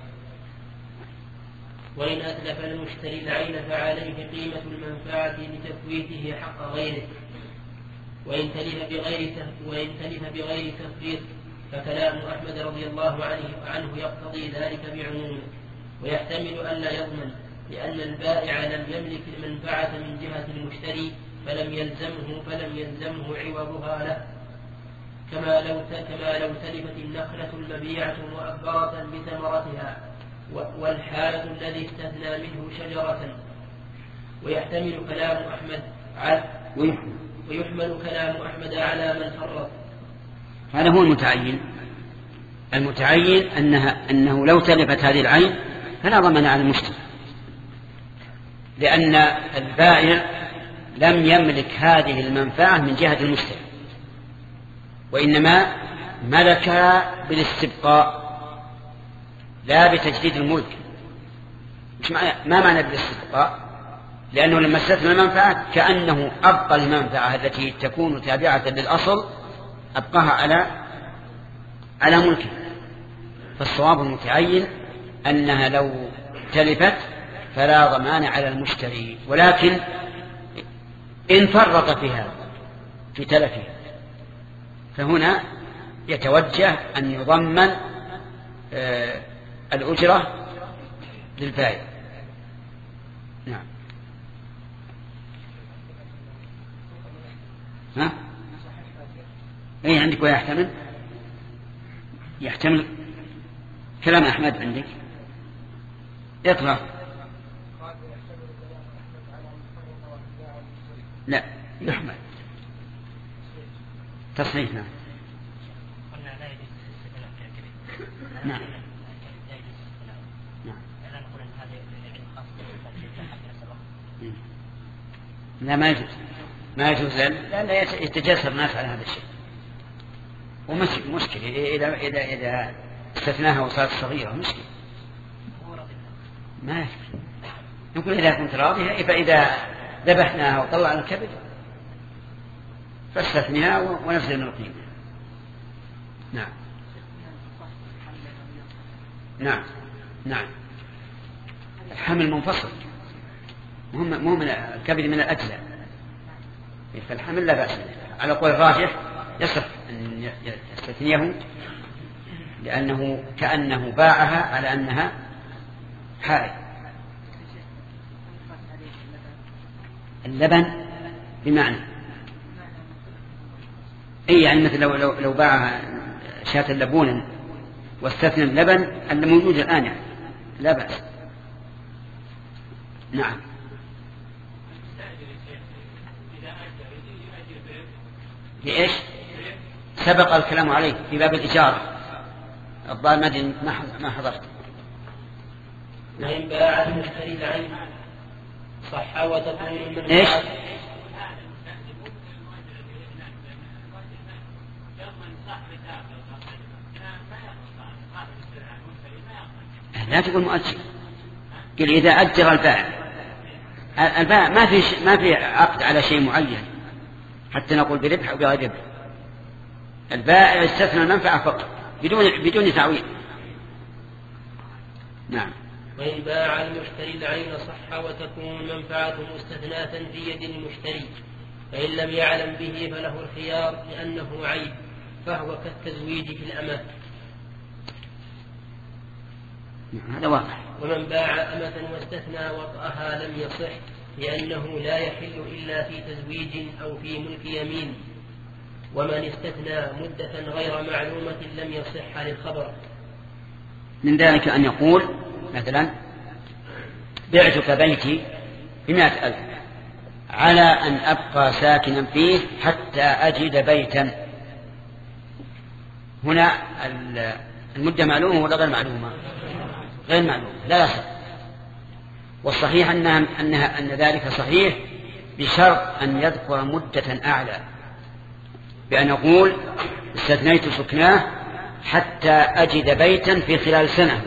وإن أتلف المشتري العين فعليه قيمة المنفعة لتفويته حق غيره، وإن تلف بغير وإن تلف بغير تفويت فكلام أحمد رضي الله عنه عنه يقتضي ذلك بعمومه، ويحتمل أن لا يضمن لأن البائع لم يملك المنفعة من جهة المشتري فلم يلزمه فلم يلزمه عوضها له، كما لو كما لو تلفت النخلة المبيعة مؤبرة بثمرتها والحالة الذي استثنى منه شجرة. ويحتمل كلام أحمد على ويحمل كلام أحمد على من فرط. هذا هو المتعين. المتعين أنها أنه لو تلفت هذه العين فلا ضمان على المشتري، لأن البائع لم يملك هذه المنفعة من جهة المشتري، وإنما ملكها بالاستبقاء لا بتجديد الملك. ما معنى بالاستبقاء؟ لأنه لما استثنى المنفعة كأنه أبقى المنفعة التي تكون تابعة للأصل أبقاها على على ملكه. فالصواب المتعين أنها لو تلفت فلا ضمان على المشتري، ولكن إن فرط في هذا في تلفه فهنا يتوجه أن يضمن الأجرة للبائع. نعم. ها؟ اي عندك ويحتمل يحتمل كلام أحمد عندك اقرأ. لا يحمل تصحيح. نعم نعم لا ما يجوز ما يجوز لأنه يتجسر الناس على هذا الشيء ومشكلة مشكلة إذا إذا إذا استثناها وصارت صغيرة مشكلة ما يكفي. يقول إذا كنت راضية فإذا ذبحناها وطلعنا الكبد فاستثنيها ونفس القيمة. نعم نعم نعم الحمل منفصل مهم مهم الكبد من الأجزاء فالحمل لا بأس على قول الراجح يصح أن يستثنيه لأنه كأنه باعها على أنها حائل. اللبن بمعنى أي يعني مثل لو, لو, لو باعها شاة لبونا واستثنى اللبن الموجود الآن يعني لا بأس. نعم لإيش سبق الكلام عليه في باب الإجارة الضال مدين ما حضرت. وإن باع المشتري العين صح وتكون من إيش لا تقول مؤجر قل إذا أجر البائع البائع ما في ما في عقد على شيء معين حتى نقول بربح أو بغير ربح. البائع استثنى المنفعة فقط بدون بدون تعويض. نعم وإن باع المشتري العين صح وتكون منفعة مستثناة في يد المشتري فإن لم يعلم به فله الخيار لأنه عيب فهو كالتزويج في الأمة. هذا واضح. ومن باع أمة واستثنى وطأها لم يصح لأنه لا يحل إلا في تزويج أو في ملك يمين. ومن استثنى مدة غير معلومة لم يصح للخبر. من ذلك أن يقول مثلا بعتك بيتي بمائة ألف على أن أبقى ساكنا فيه حتى أجد بيتا. هنا المدة معلومة ولا غير معلومة؟ غير معلومة لا يصح. والصحيح أنها أنها أن ذلك صحيح بشرط أن يذكر مدة أعلى بأن يقول استثنيت سكناه حتى أجد بيتا في خلال سنة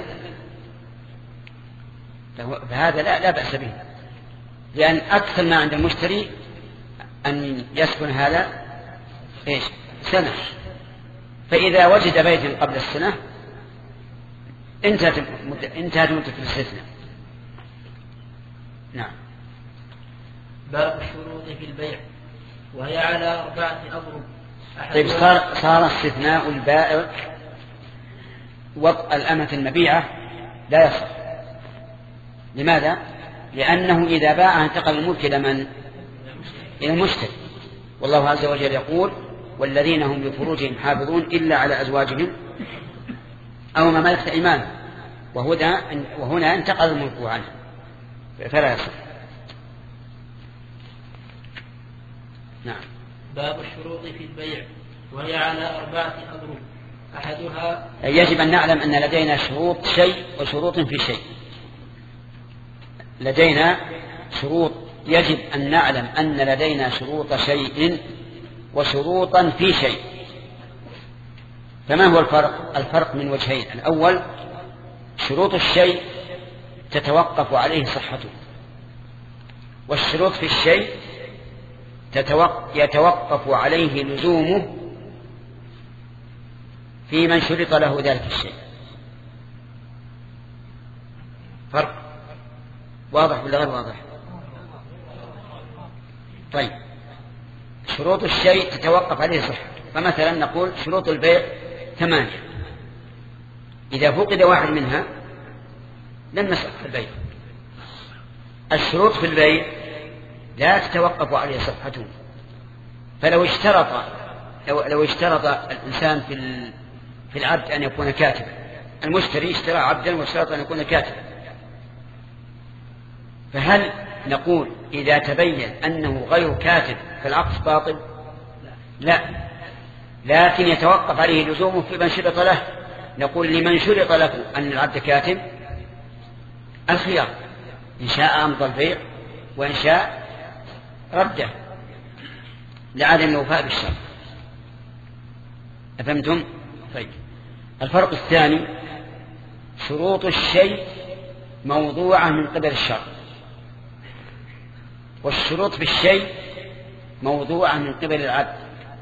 فهذا لا, لا بأس به لأن أكثر ما عند المشتري أن يسكن هذا إيش سنة. فإذا وجد بيتا قبل السنة انتهت انتهت مدة الاستثناء. نعم. باب الشروط في البيع وهي على أربعة أضرب. طيب صار صار استثناء البائع وطء الأمة المبيعة لا يصح. لماذا؟ لأنه إذا باع انتقل الملك إلى من؟ إلى المشتري. والله عز وجل يقول والذين هم لفروجهم حافظون إلا على أزواجهم أو ما ملكت أيمانهم وهنا انتقل الملك عنه فلا يصح. نعم. باب الشروط في البيع وهي على أربعة أضرب. أحدها يجب أن نعلم أن لدينا شروط شيء وشروط في شيء. لدينا شروط يجب أن نعلم أن لدينا شروط شيء وشروطا في شيء. فما هو الفرق؟ الفرق من وجهين. الأول شروط الشيء تتوقف عليه صحته والشروط في الشيء يتوقف عليه لزومه في من شرط له ذلك الشيء. فرق واضح ولا غير واضح؟ طيب شروط الشيء تتوقف عليه صحته. فمثلا نقول شروط البيع ثمانية إذا فقد واحد منها لم يصح البيع. الشروط في البيع لا تتوقف عليه صحته فلو اشترط لو, لو اشترط الإنسان في في العبد أن يكون كاتبا، المشتري اشترى عبدا واشترط أن يكون كاتبا، فهل نقول إذا تبين أنه غير كاتب فالعقد باطل؟ لا، لكن يتوقف عليه لزومه في من شرط له. نقول لمن شرط له أن العبد كاتب الخيار، إن شاء أمضى البيع وإن شاء رده لعدم الوفاء بالشرط. أفهمتم؟ طيب، الفرق الثاني شروط الشيء موضوعة من قبل الشرط، والشروط في الشيء موضوعة من قبل العبد،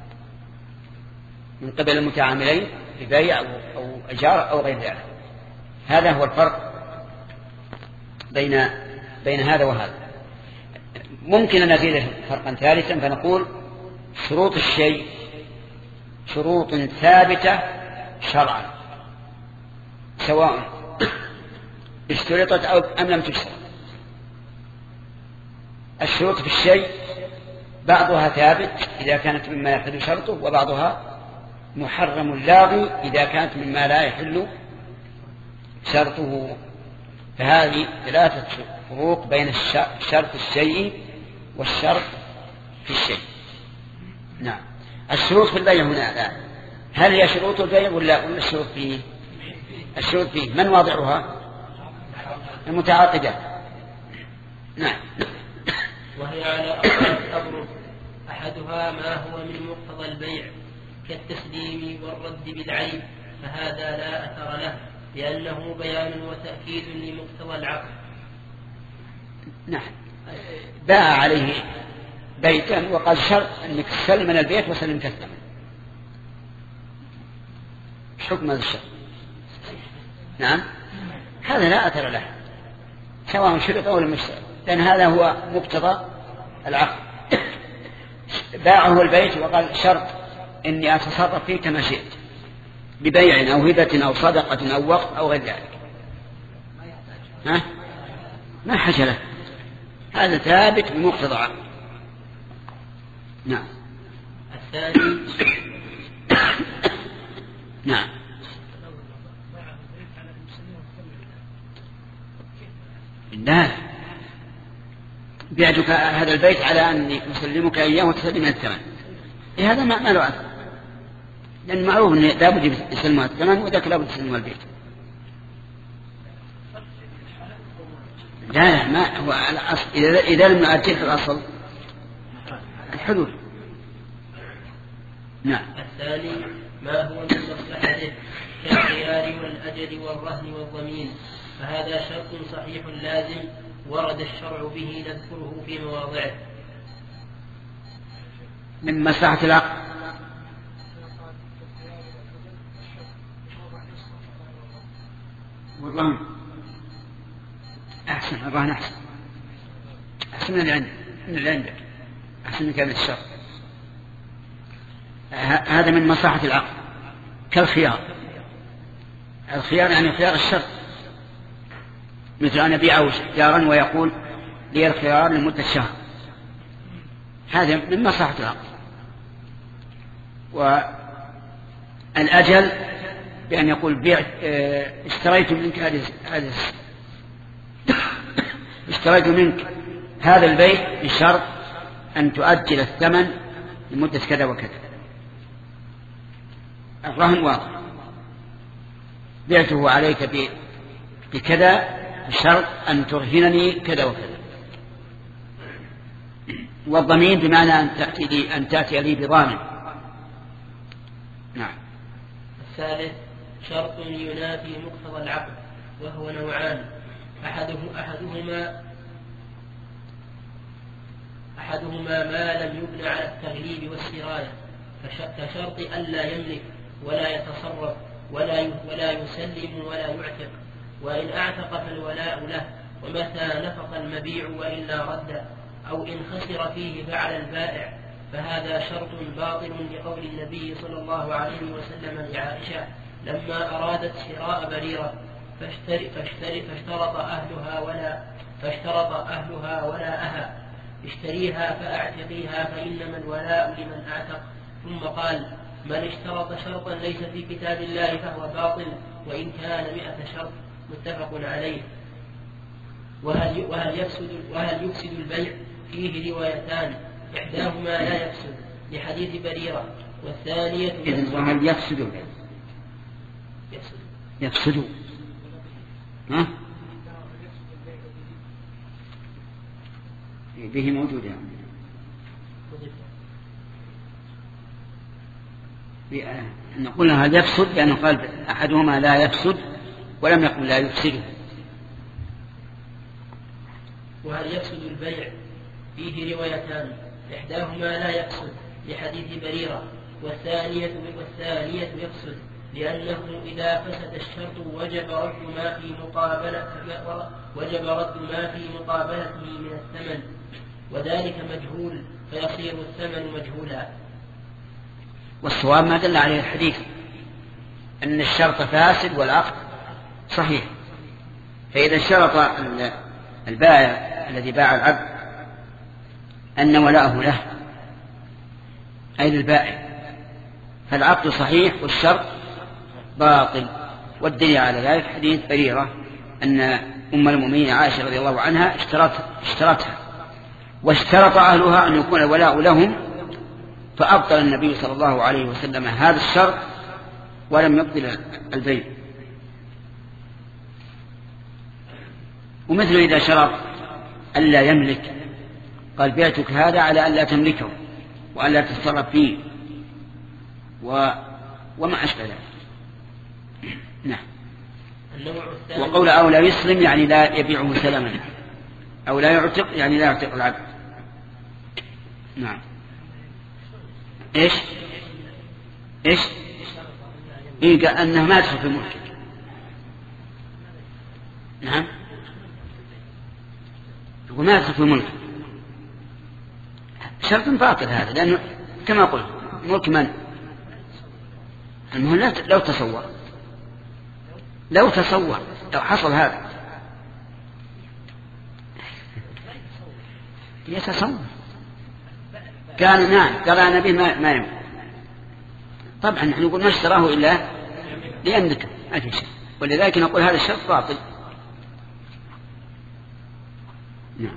من قبل المتعاملين ببيع أو إيجار أو غير ذلك. هذا هو الفرق بين بين هذا وهذا. ممكن أن نزيد فرقا ثالثا فنقول شروط الشيء شروط ثابتة شرعا سواء اشترطت أو أم لم تشترط. الشروط في الشيء بعضها ثابت إذا كانت مما يحل شرطه، وبعضها محرم لاغي إذا كانت مما لا يحل شرطه. فهذه ثلاثة فروق بين شرط الشيء والشرط في الشيء. نعم. الشروط في البيع هنا الآن هل هي شروط البيع ولا ولا الشروط فيه؟ الشروط فيه من واضعها؟ المتعاقدات. نعم. وهي على أربعة أبرز، أحدها ما هو من مقتضى البيع كالتسليم والرد بالعيب، فهذا لا أثر له لأنه بيان وتأكيد لمقتضى العقد. نعم. باع عليه بيتا وقال شرط أنك تسلم من البيت وسلم كالثمن، حكم هذا الشرط؟ نعم، هذا لا أثر له سواء شرط أو لم يشترط، لأن هذا هو مقتضى العقد. باعه البيت وقال شرط إني أتصرف فيه كما شئت ببيع أو هبة أو صدقة أو وقت أو غير ذلك، ها؟ ما حاجة له، هذا ثابت بمقتضى عقد. نعم. الثاني نعم. لا، بعتك هذا البيت على أني أسلمك إياه وتسلم الثمن، إيه هذا ما له أثر، لأن معروف أن لابد يسلمها الثمن وذاك لابد يسلمها البيت. لا لا، ما هو على أصل، إذا إذا لم نؤجل في الأصل الحدود. نعم. الثاني ما هو من مصلحته كالخيار والأجل والرهن والضمين، فهذا شرط صحيح لازم ورد الشرع به نذكره في مواضعه. من مصلحة العقد والرهن أحسن، الرهن أحسن أحسن من اللي عندك من اللي عندك أحسن من كلمة الشرط. هذا من مصلحة العقد كالخيار. الخيار يعني خيار الشرط، مثل أن يبيعه جارا ويقول لي الخيار لمدة شهر، هذا من مصلحة العقد. والأجل بأن يقول بيع اشتريت منك هذه هذه اشتريت منك هذا البيت بشرط أن تؤجل الثمن لمدة كذا وكذا. الرهن واضح، بعته عليك بكذا بشرط أن ترهنني كذا وكذا. والضمين بمعنى أن تأتي لي أن تأتي لي بضامن. نعم. الثالث شرط ينافي مقتضى العقد، وهو نوعان، أحده أحدهما أحدهما ما لم يبنى على التغليب والسراية، كشرط ألا يملك ولا يتصرف ولا ولا يسلم ولا يعتق، وإن أعتق فالولاء له، ومتى نفق المبيع وإلا رد، أو إن خسر فيه فعل البائع، فهذا شرط باطل لقول النبي صلى الله عليه وسلم لعائشة لما أرادت شراء بريرة فاشتر فاشتر فاشترط أهلها ولا فاشترط أهلها ولاءها، اشتريها فأعتقيها فإنما الولاء لمن أعتق. ثم قال: من اشترط شرطا ليس في كتاب الله فهو باطل وإن كان مئة شرط. متفق عليه. وهل وهل يفسد وهل يفسد البيع؟ فيه روايتان، إحداهما لا يفسد لحديث بريرة، والثانية إذن وهل يفسد البيع؟ يفسد يفسد ها؟ به موجود يعني. نقول هل يفسد لأنه قال أحدهما لا يفسد ولم يقل لا يفسده. وهل يفسد البيع؟ فيه روايتان، إحداهما لا يفسد لحديث بريرة، والثانية والثانية يفسد لأنه إذا فسد الشرط وجب رد ما في مقابلة وجب رد ما في مقابلته من الثمن، وذلك مجهول فيصير الثمن مجهولا. والصواب ما دل عليه الحديث أن الشرط فاسد والعقد صحيح. فإذا شرط البائع الذي باع العبد أن ولاءه له أي للبائع فالعقد صحيح والشرط باطل. والدليل على ذلك حديث بريرة أن أم المؤمنين عائشة رضي الله عنها اشترتها واشترط أهلها أن يكون الولاء لهم، فأبطل النبي صلى الله عليه وسلم هذا الشرط ولم يبطل البيع. ومثل إذا شرط ألا يملك قال بعتك هذا على ألا تملكه وألا تتصرف فيه و... وما أشبه ذلك. نعم. وقول أو لا يسلم يعني لا يبيعه سلما، أو لا يعتق يعني لا يعتق العبد. نعم. إيش إيش إيه؟ قال أنه ما يدخل في ملكك. نعم. يقول ما يدخل في ملكك، شرط باطل هذا، لأنه كما قلت ملك من؟ المهم لو تصور لو تصور لو حصل هذا يتصور كان نعم قال أنا به ما, ما يملك. طبعا نحن نقول ما اشتراه إلا ليملكه ما في شيء، ولذلك نقول هذا الشرط باطل. نعم.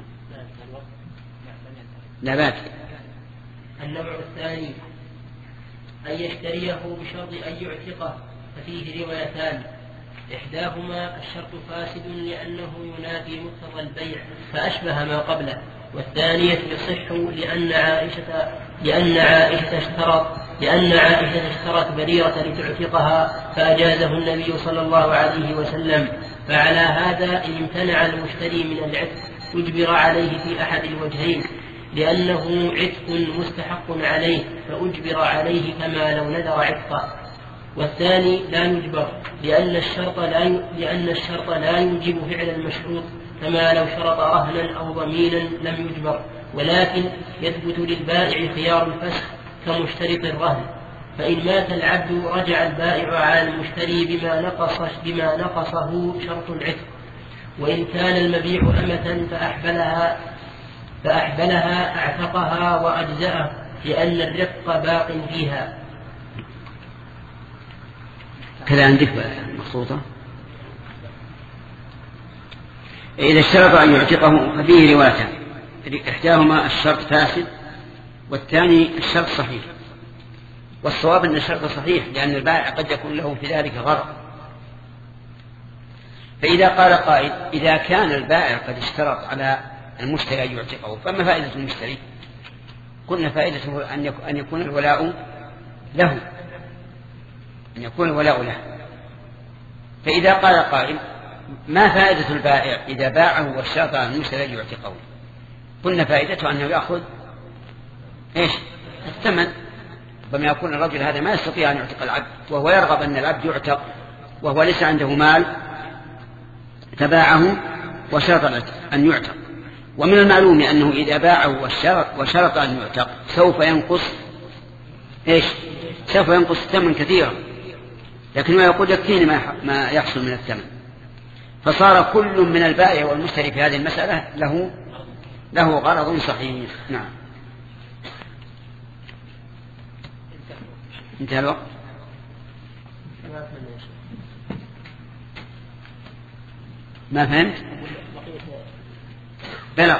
لا باقي. النوع الثاني أن يشتريه بشرط أن يعتقه، ففيه روايتان، إحداهما الشرط فاسد لأنه ينافي مقتضى البيع فأشبه ما قبله، والثانية يصح لأن عائشة لأن عائشة اشترط لأن عائشة اشترت بريرة لتعتقها فأجازه النبي صلى الله عليه وسلم. فعلى هذا إن امتنع المشتري من العتق أجبر عليه في أحد الوجهين، لأنه عتق مستحق عليه فأجبر عليه كما لو نذر عتقه، والثاني لا يجبر لأن الشرط لا لأن الشرط لا يوجب فعل المشروط، كما لو شرط رهنا أو ضمينا لم يجبر، ولكن يثبت للبائع خيار الفسخ كمشترط الرهن. فإن مات العبد رجع البائع على المشتري بما نقص بما نقصه شرط العتق. وإن كان المبيع أمة فأحبلها فأحبلها أعتقها وأجزأه لأن الرفق باق فيها. كذا عندك مخطوطة. إذا اشترط أن يعتقه ففيه روايتان، إحداهما الشرط فاسد والثاني الشرط صحيح. والصواب أن الشرط صحيح لأن البائع قد يكون له في ذلك غرض. فإذا قال قائل إذا كان البائع قد اشترط على المشتري أن يعتقه فما فائدة المشتري؟ قلنا فائدته أن يكون الولاء له أن يكون الولاء له. فإذا قال قائل ما فائدة البائع إذا باعه واشترط على المشتري أن يعتقه؟ قلنا فائدته أنه يأخذ إيش؟ الثمن. ربما يكون الرجل هذا ما يستطيع أن يعتق العبد وهو يرغب أن العبد يعتق وهو ليس عنده مال، تباعه وشرط أن يعتق. ومن المعلوم أنه إذا باعه وشرط أن يعتق سوف ينقص إيش؟ سوف ينقص الثمن كثيرا، لكن ما يقول يكفيني ما يحصل من الثمن. فصار كل من البائع والمشتري في هذه المسألة له له غرض صحيح. نعم. انتهى الوقت. ما فهمت؟ بلغ.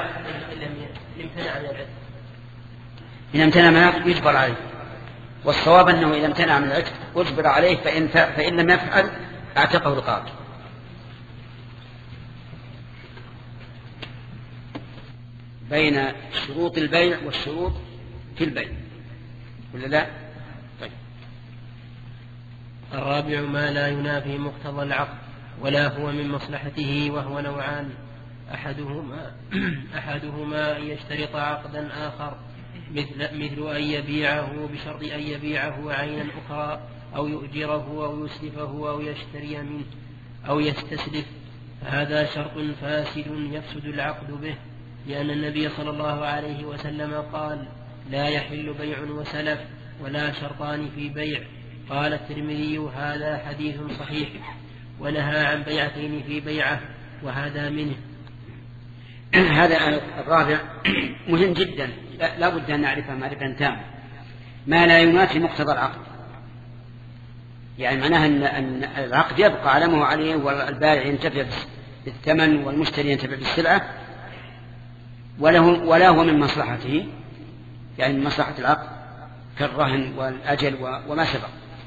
إن امتنع من العتق يجبر عليه، والصواب أنه إذا امتنع من العتق أجبر عليه، فإن, فإن لم يفعل اعتقه رقابه. بين شروط البيع والشروط في البيع ولا لا؟ طيب. الرابع ما لا ينافي مقتضى العقد ولا هو من مصلحته، وهو نوعان: أحدهما أحدهما أن يشترط عقدا آخر مثل, مثل أن يبيعه بشرط أن يبيعه عينا أخرى، أو يؤجره أو يسلفه أو يشتري منه أو يستسلف، فهذا شرط فاسد يفسد العقد به، لأن النبي صلى الله عليه وسلم قال: لا يحل بيع وسلف ولا شرطان في بيع. قال الترمذي: هذا حديث صحيح، ونهى عن بيعتين في بيعة، وهذا منه. هذا الرابع مهم جدا، لا بد أن نعرفه معرفة تامة. ما لا ينافي مقتضى العقد، يعني معناها أن العقد يبقى على ما هو عليه، والبائع ينتفع بالثمن والمشتري ينتفع بالسلعة، وله ولا هو من مصلحته، يعني من مصلحة العقد كالرهن والأجل وما سبق.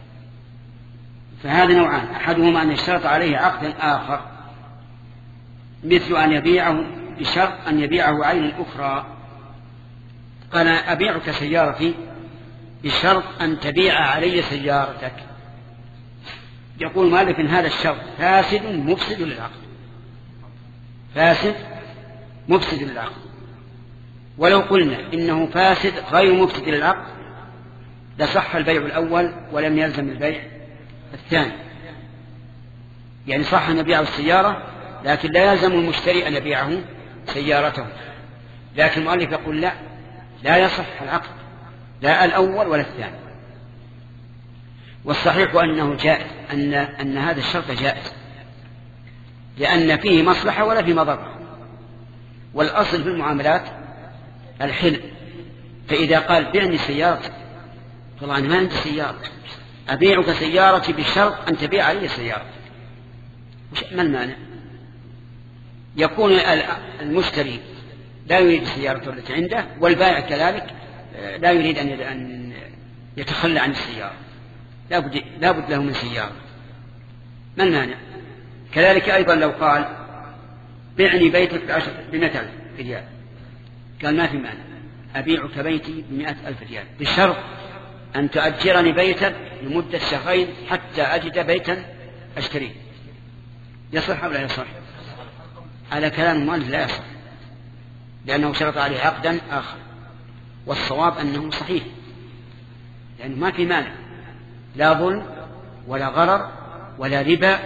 فهذا نوعان: أحدهما أن يشترط عليه عقدا آخر مثل أن يبيعه بشرط أن يبيعه عين أخرى. قال: أبيعك سيارتي بشرط أن تبيع علي سيارتك. يقول مالك: إن هذا الشرط فاسد مفسد للعقد، فاسد مفسد للعقد. ولو قلنا إنه فاسد غير مفسد للعقد لصح البيع الأول ولم يلزم البيع الثاني، يعني صح أن يبيعه السيارة لكن لا يلزم المشتري أن يبيعه سيارته. لكن المؤلف يقول: لا لا يصح العقد، لا الأول ولا الثاني. والصحيح أنه جائز، أن, أن هذا الشرط جائز، لأن فيه مصلحة ولا فيه مضرة، والأصل في المعاملات الحل. فإذا قال: بعني سيارتك، طبعا ما عندي سيارة، أبيعك سيارتي بشرط أن تبيع علي سيارتك، ما المانع؟ يكون المشتري لا يريد السيارة التي عنده، والبائع كذلك لا يريد أن يتخلى عن السيارة، لا بد, لا بد له من سيارة، ما المانع؟ كذلك أيضا لو قال: بعني بيتك بمئة ألف ريال، قال: ما في مانع، أبيعك بيتي بمئة ألف ريال بشرط أن تؤجرني بيتا لمدة شهرين حتى أجد بيتا أشتريه. يصح أو لا يصح؟ على كلام المؤلف لا يصح، لأنه شرط عليه عقدا آخر. والصواب أنه صحيح، لأنه ما في مانع، لا ظلم ولا غرر ولا ربا،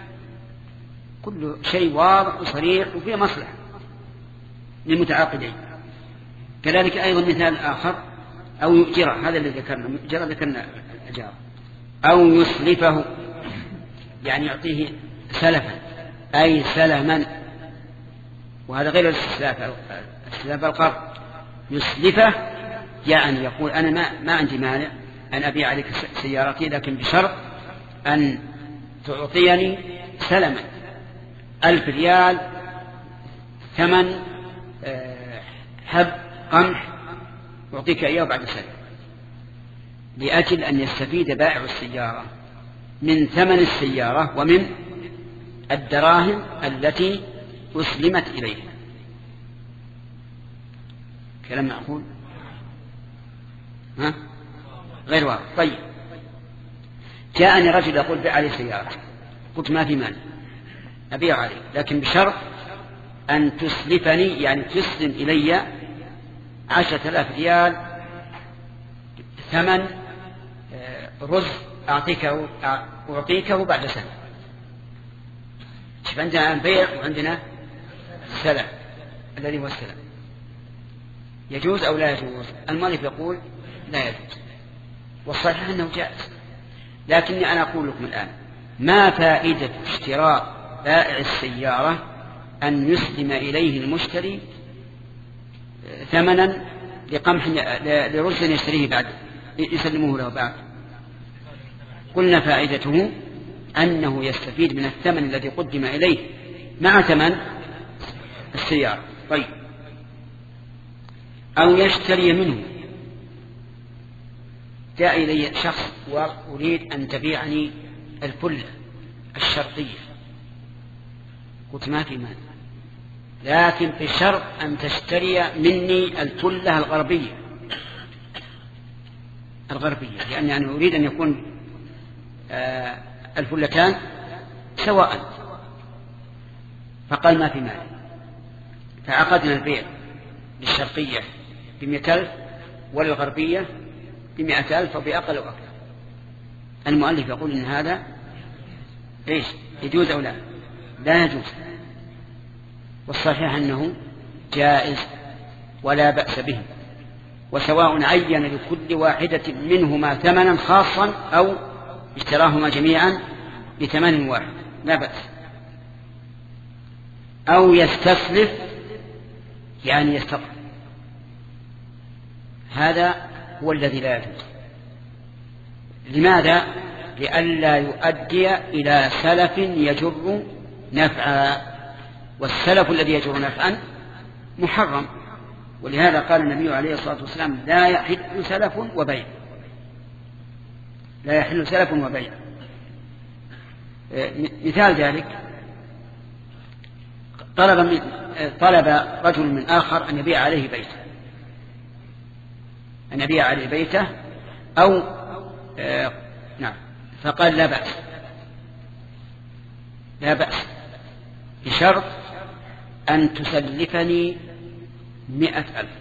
كل شيء واضح وصريح وفيه مصلحة للمتعاقدين. كذلك أيضا مثال آخر: أو يؤجره، هذا اللي ذكرنا، يؤجره ذكرنا الأجار، أو يسلفه، يعني يعطيه سلفا أي سلما، وهذا غير الاستسلاف، استسلاف القرض. يسلفه يعني يقول: أنا ما, ما عندي مانع أن أبيع عليك سيارتي، لكن بشرط أن تعطيني سلما ألف ريال ثمن حب قمح، أعطيك إياه بعد سنة، لأجل أن يستفيد بائع السيارة من ثمن السيارة ومن الدراهم التي أسلمت إليه. كلام معقول؟ ها؟ غير واضح. طيب، جاءني رجل يقول: بيع علي سيارة، قلت: ما في مانع، أبيع عليه، لكن بشرط أن تسلفني، يعني تسلم إلي عشرة آلاف ريال ثمن رز أعطيكه أعطيكه بعد سنة. شوف، عندنا البيع وعندنا السلع الذي هو السلع. يجوز أو لا يجوز؟ المؤلف يقول: لا يجوز، والصحيح أنه جائز. لكني أنا أقول لكم الآن: ما فائدة اشتراء بائع السيارة أن يسلم إليه المشتري ثمنا لقمح لرز يشتريه بعد يسلمه له بعد. قلنا فائدته أنه يستفيد من الثمن الذي قدم إليه مع ثمن السيارة. طيب، أو يشتري منه. جاء إلي شخص وأريد أن تبيعني الفلة الشرقية، قلت ما في مال، لكن بشرط أن تشتري مني الفلة الغربية الغربية لأن يعني أريد أن يكون آه الفلتان سواء. فقال ما في مال، فعقدنا البيع للشرقية بمئة ألف وللغربية بمئة ألف وبأقل وأكثر. المؤلف يقول إن هذا إيش يجوز أو لا؟ لا يجوز، والصحيح أنه جائز ولا بأس به، وسواء عين لكل واحدة منهما ثمنا خاصا أو اشتراهما جميعا بثمن واحد لا بأس. أو يستسلف يعني يستقر، هذا هو الذي لا يجوز. لماذا؟ لئلا يؤدي إلى سلف يجر نفعا، والسلف الذي يجر نفعا محرم. ولهذا قال النبي عليه الصلاة والسلام لا يحل سلف وبيع، لا يحل سلف وبيع. مثال ذلك طلب, من طلب رجل من آخر أن يبيع عليه بيته أن يبيع عليه بيته أو آه نعم، فقال لا بأس لا بأس بشرط أن تسلفني مئة ألف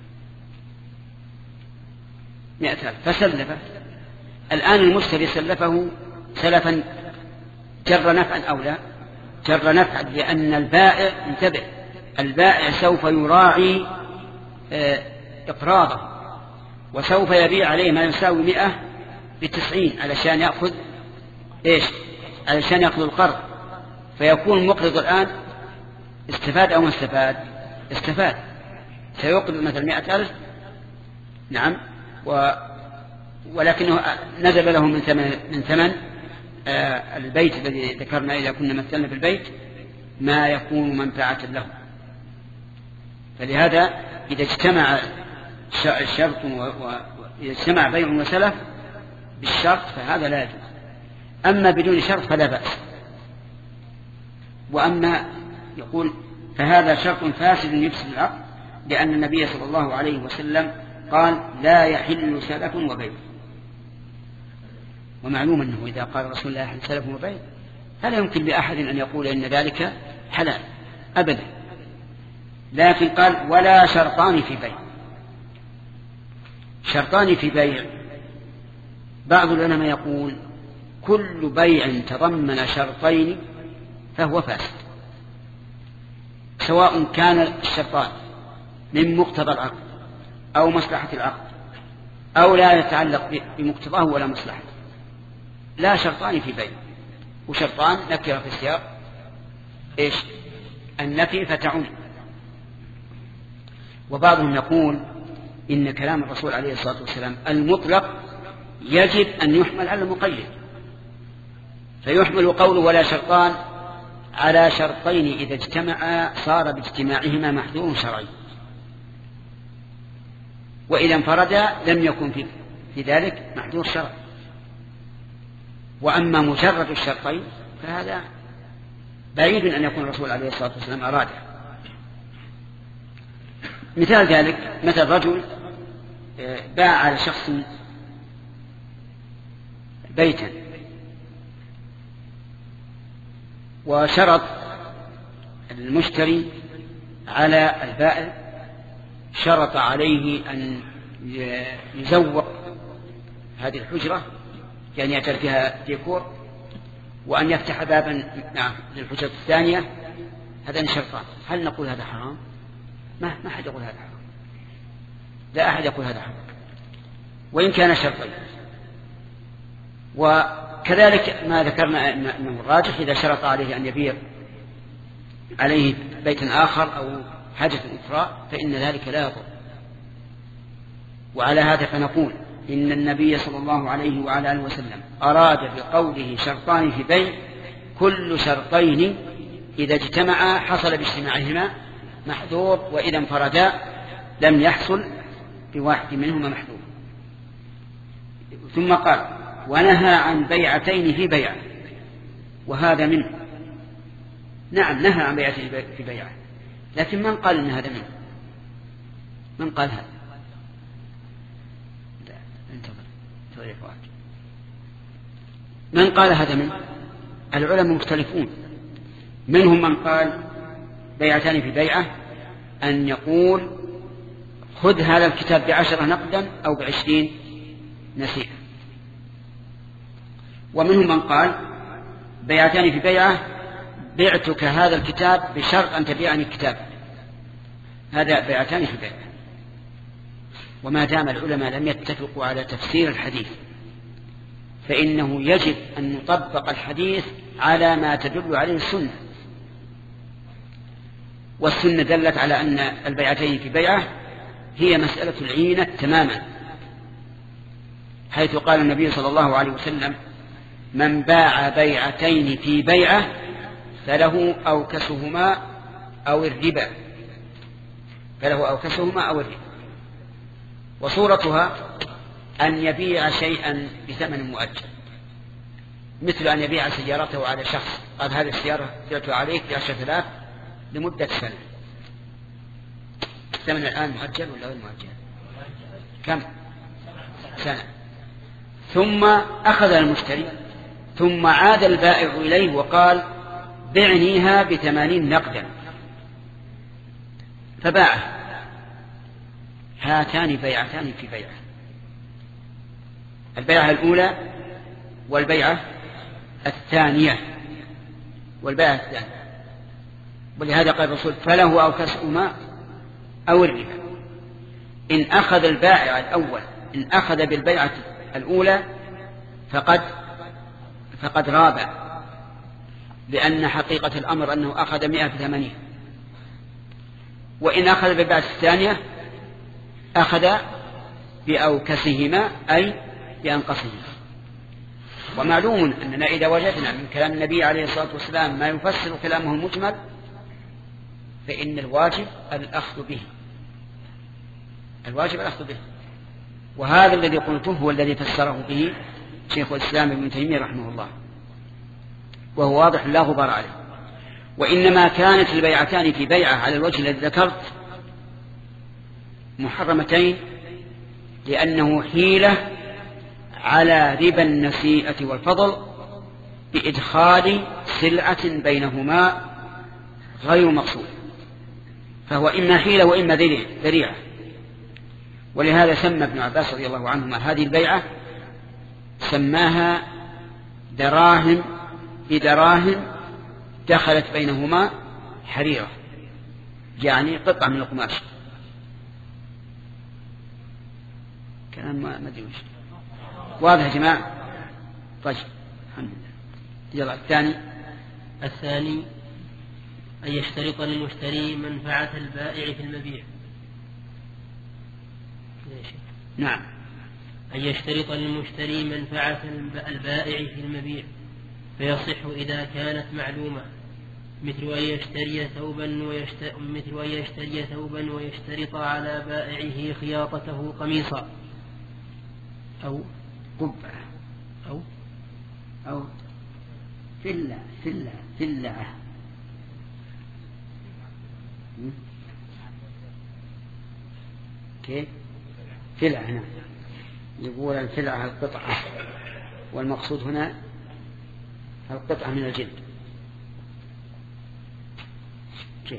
مئة ألف فسلفه. الآن المشتري سلفه سلفا جر نفعا أو لا؟ جر نفعا، لأن البائع انتبه البائع سوف يراعي إقراضه وسوف يبيع عليه ما يساوي مئة بتسعين علشان يأخذ إيش؟ علشان يأخذ القرض، فيكون مقرض الآن استفاد أو ما استفاد؟ استفاد. سيقرض مثل مئة ألف نعم و... ولكنه نزل له من ثمن من ثمن آه البيت الذي ذكرنا إذا كنا مثلنا بالبيت ما يكون منفعة له. فلهذا إذا اجتمع الشرط وإذا اجتمع بيع وسلف بالشرط فهذا لا يجوز، أما بدون شرط فلا بأس. وأما يقول فهذا شرط فاسد يفسد العقد، لأن النبي صلى الله عليه وسلم قال لا يحل سلف وبيع. ومعلوم أنه إذا قال رسول الله يحل سلف وبيع فلا يمكن لأحد أن يقول إن ذلك حلال أبدا، لكن قال ولا شرطان في بيع. شرطان في بيع، بعض العلماء يقول كل بيع تضمن شرطين فهو فاسد، سواء كان الشرطان من مقتضى العقد أو مصلحة العقد أو لا يتعلق بمقتضاه ولا مصلحته. لا شرطان في بيع، وشرطان نكرة في السياق إيش؟ النفي فتعم. وبعضهم يقول إن كلام الرسول عليه الصلاة والسلام المطلق يجب أن يحمل على المقيد، فيحمل قوله ولا شرطان على شرطين إذا اجتمعا صار باجتماعهما محذور شرعي، وإذا انفردا لم يكن في, في ذلك محذور شرعي. وأما مجرد الشرطين فهذا بعيد أن يكون الرسول عليه الصلاة والسلام أراده. مثال ذلك مثل رجل باع على شخص بيتا وشرط المشتري على البائع، شرط عليه أن يزوق هذه الحجرة يعني يجعل فيها ديكور، وأن يفتح بابا نعم للحجرة الثانية. هذان شرطان. هل نقول هذا حرام؟ ما ما أحد يقول هذا حرام، لا أحد يقول هذا حرام وإن كان شرطين. وكذلك ما ذكرنا أنه الراجح إذا شرط عليه أن يبيع عليه بيت آخر أو حاجة أخرى فإن ذلك لا يضر. وعلى هذا فنقول إن النبي صلى الله عليه وعلى آله وسلم أراد بقوله شرطان في بيع كل شرطين إذا اجتمعا حصل باجتماعهما محذور، وإذا انفردا لم يحصل بواحد منهما محذور. ثم قال ونهى عن بيعتين في بيعة، وهذا منه. نعم نهى عن بيعتين في بيعة، لكن من قال إن هذا منه؟ من قال هذا؟ لا انتظر من قال هذا منه؟ العلماء مختلفون. منهم من قال بيعتان في بيعة أن يقول خذ هذا الكتاب بعشرة نقدا أو بعشرين نسيئة. ومنهم من قال بيعتان في بيعة بعتك هذا الكتاب بشرط أن تبيعني الكتاب. هذا بيعتان في بيعة. وما دام العلماء لم يتفقوا على تفسير الحديث فإنه يجب أن نطبق الحديث على ما تدل عليه السنة، والسنة دلت على أن البيعتين في بيعة هي مسألة العينة تماما، حيث قال النبي صلى الله عليه وسلم من باع بيعتين في بيعة فله أوكسهما أو الربا، فله أوكسهما أو الربا. وصورتها أن يبيع شيئا بثمن مؤجل، مثل أن يبيع سيارته على شخص قال هذه السيارة بعتها عليك بعشرة آلاف لمدة سنة. الثمن الآن مؤجل ولا غير مؤجل؟ كم؟ سنة. ثم أخذ المشتري ثم عاد البائع إليه وقال بعنيها بثمانين نقدا، فباعه. هاتان بيعتان في بيعة، البيعة الأولى والبيعة الثانية والبيعة الثانية. ولهذا قال الرسول فله أو كسهما أو الربا. إن أخذ البائع الأول إن أخذ بالبيعة الأولى فقد فقد غاب، لأن حقيقة الأمر أنه أخذ مئة في ثمانية. وإن أخذ بالبيعة الثانية أخذ بأوكسهما أي بأنقصهما. ومعلوم أننا إذا وجدنا من كلام النبي عليه الصلاة والسلام ما يفسر كلامه المجمل فإن الواجب الأخذ به، الواجب الأخذ به. وهذا الذي قلته هو الذي فسره به شيخ الإسلام ابن تيمية رحمه الله، وهو واضح لا غبار عليه. وإنما كانت البيعتان في بيعة على الوجه الذي ذكرت محرمتين لأنه حيلة على ربا النسيئة والفضل بإدخال سلعة بينهما غير مقصود، فهو إما حيلة وإما ذريعة. ولهذا سمى ابن عباس رضي الله عنهما هذه البيعة سماها دراهم بدراهم دخلت بينهما حريرة، يعني قطعة من القماش. كلام ما ادري وش واضح يا جماعة؟ طيب الحمد لله. يلا الثاني الثاني أن يشترط للمشتري منفعة البائع في المبيع. نعم أن يشترط للمشتري منفعة البائع في المبيع فيصح إذا كانت معلومة، مثل أن يشتري ثوبا ويشت... مثل أن يشتري ثوبا ويشترط على بائعه خياطته قميصا أو قبعة أو أو سلة سلة سلة كيف سلعة هنا يقول السلعة القطعة، والمقصود هنا القطعة من الجلد. كيف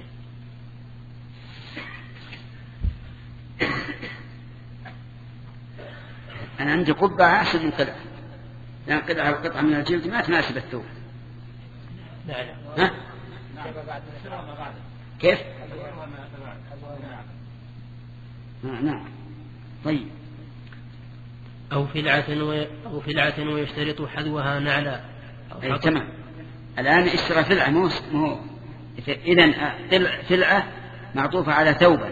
أنا عندي قبعة أحسن من قطعة، لأن قطعة القطعة من الجلد ما تناسب الثوب. ها؟ كيف؟ نعم. طيب. أو فلعة و... أو فلعة ويشترط حذوها نعلا. أي تمام. الآن اشترى فلعة مو مو إذا فلعة معطوفة على ثوبا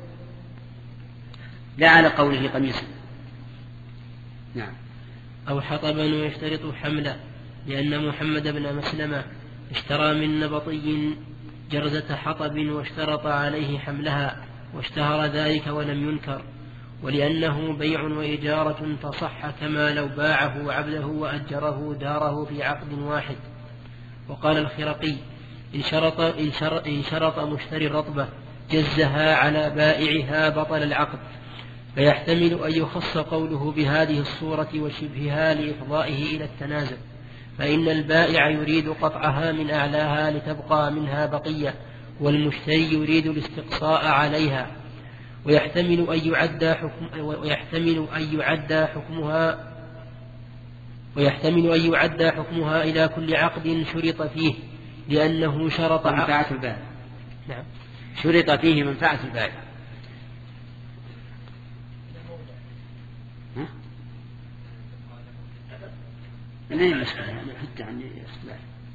لا على قوله قميصا. نعم. أو حطبا ويشترط حمله، لأن محمد بن مسلمة اشترى من نبطي جرزة حطب واشترط عليه حملها واشتهر ذلك ولم ينكر، ولأنه بيع وإجارة فصح كما لو باعه عبده وأجره داره في عقد واحد. وقال الخرقي إن شرط, إن شرط, إن شرط مشتري الرطبة جزها على بائعها بطل العقد، فيحتمل أن يخص قوله بهذه الصورة وشبهها لإفضائه إلى التنازل، فإن البائع يريد قطعها من أعلاها لتبقى منها بقية، والمشتري يريد الاستقصاء عليها. ويحتمل أن يعدى حكم ويحتمل أن يعدى حكمها ويحتمل أن يعدى حكمها إلى كل عقد شرط فيه، لأنه شرط منفعة البائع. نعم. شرط فيه منفعة البائع. ها؟ من أين المشكلة؟ حتى عن الاختلاف.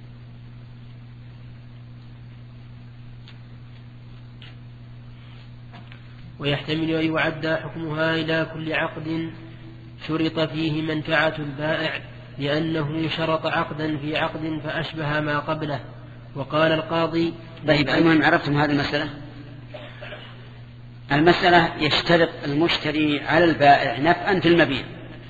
ويحتمل أن يعدى حكمها إلى كل عقد شرط فيه منفعة البائع، لأنه شرط عقدا في عقد فأشبه ما قبله. وقال القاضي طيب المهم عرفتم هذه المسألة. المسألة يشترط المشتري على البائع نفعا في المبيع،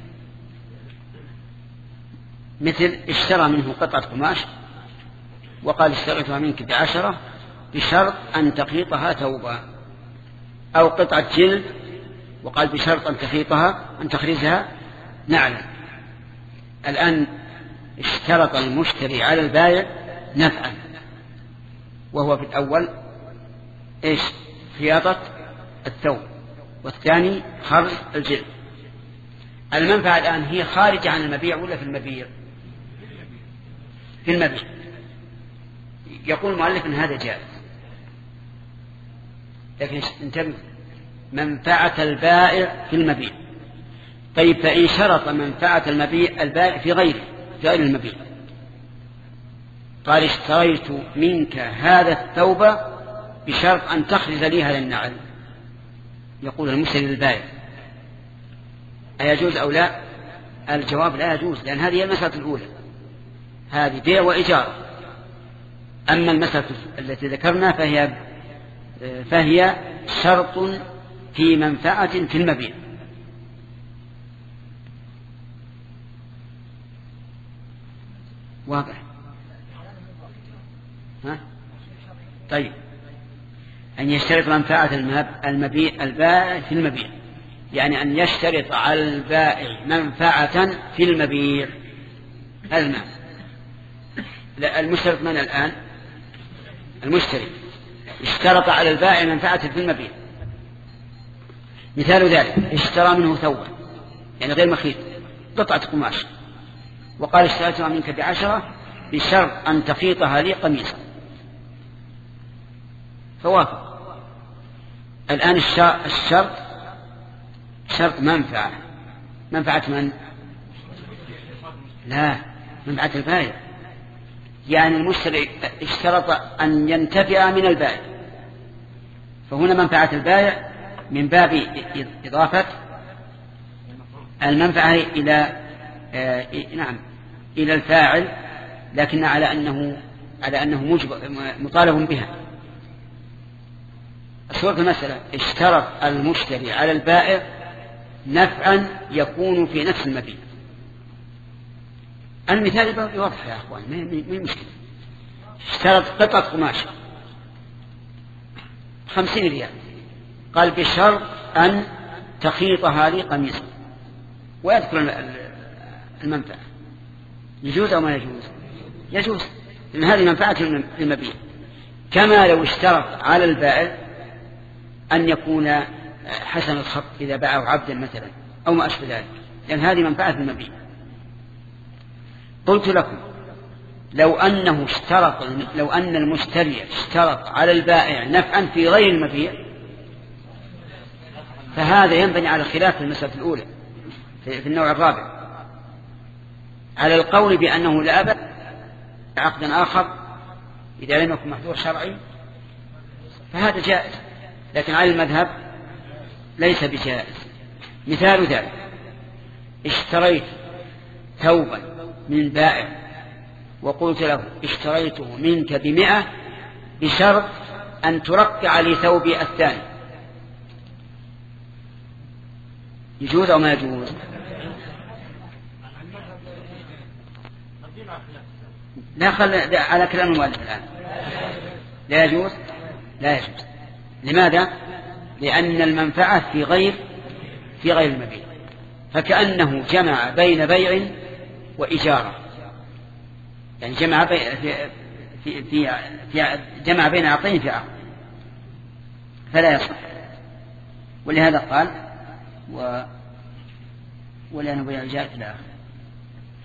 مثل اشترى منه قطعة قماش وقال اشتريتها منك بعشرة بشرط أن تخيطها ثوبا، أو قطعة جلد وقال بشرط أن تخيطها أن تخرجها نعلا. الآن اشترط المشتري على البائع نفعا، وهو في الأول إيش؟ خياطة الثوب، والثاني خرج الجلد. المنفعة الآن هي خارجة عن المبيع ولا في المبيع؟ في المبيع. يقول المؤلف أن هذا جائز، لكن انتبه، منفعة البائع في المبيع. طيب فإن شرط منفعة المبيع البائع في غيره في غير المبيع، قال اشتريت منك هذا الثوب بشرط أن تخرج لي هذا النعل، يقول المشتري للبائع أيجوز أو لا؟ الجواب لا يجوز، لأن هذه المسألة الأولى، هذه بيع وإجارة. أما المسألة التي ذكرنا فهي فهي شرط في منفعة في المبيع. واضح؟ ها؟ طيب أن يشترط منفعة المبيع البائع في المبيع، يعني أن يشترط على البائع منفعة في المبيع. المعنى المشترط من الآن؟ المشتري اشترط على البائع منفعة في المبيع. مثال ذلك اشترى منه ثوبا يعني غير مخيط قطعة قماش وقال اشتريتها منك بعشرة بشرط أن تخيطها لي قميصا، فوافق. الآن الشرط شرط منفعة. منفعة من؟ لا، منفعة البائع. يعني المشتري اشترط أن ينتفع من البائع، فهنا منفعة البائع من باب إضافة المنفعة إلى آه نعم إلى الفاعل، لكن على أنه على أنه مطالب بها. الصورة المسألة اشترط المشتري على البائع نفعا يكون في نفس المبيع. المثال يوضح يا أخوان، ما مشكلة. اشترط قطعة قماش خمسين ريال، قال بشرط أن تخيطها لي قميصا، ويذكر المنفعة. يجوز أو ما يجوز؟ يجوز، لأن هذه منفعة المبيع. كما لو اشترط على البائع أن يكون حسن الخط إذا باعه عبدا مثلا أو ما أشبه ذلك، لأن هذه منفعة المبيع. قلت لكم لو أنه اشترط لو أن المشتري اشترط على البائع نفعا في غير المبيع، فهذا ينبني على خلاف المسألة الأولى في النوع الرابع، على القول بأنه لا أبد عقدا آخر إذا لم يكن محظور شرعي فهذا جائز، لكن على المذهب ليس بجائز. مثال ذلك: اشتريت ثوبا من بائع وقلت له اشتريته منك بمئة بشرط أن ترقع لي ثوبي الثاني، يجوز أو ما يجوز؟ لا، خل على كلام المؤلف الآن. لا يجوز، لا يجوز. لماذا؟ لأن المنفعة في غير في غير المبيع، فكأنه جمع بين بيع وإجارة، يعني جمع بين في في في, في جمع بين عقدين في عقد، فلا يصح. ولهذا قال و ولا نبيع جاءت الآخر.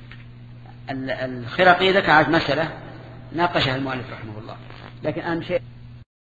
الخرقي ذكر مسألة ناقشها المؤلف رحمه الله، لكن أهم شيء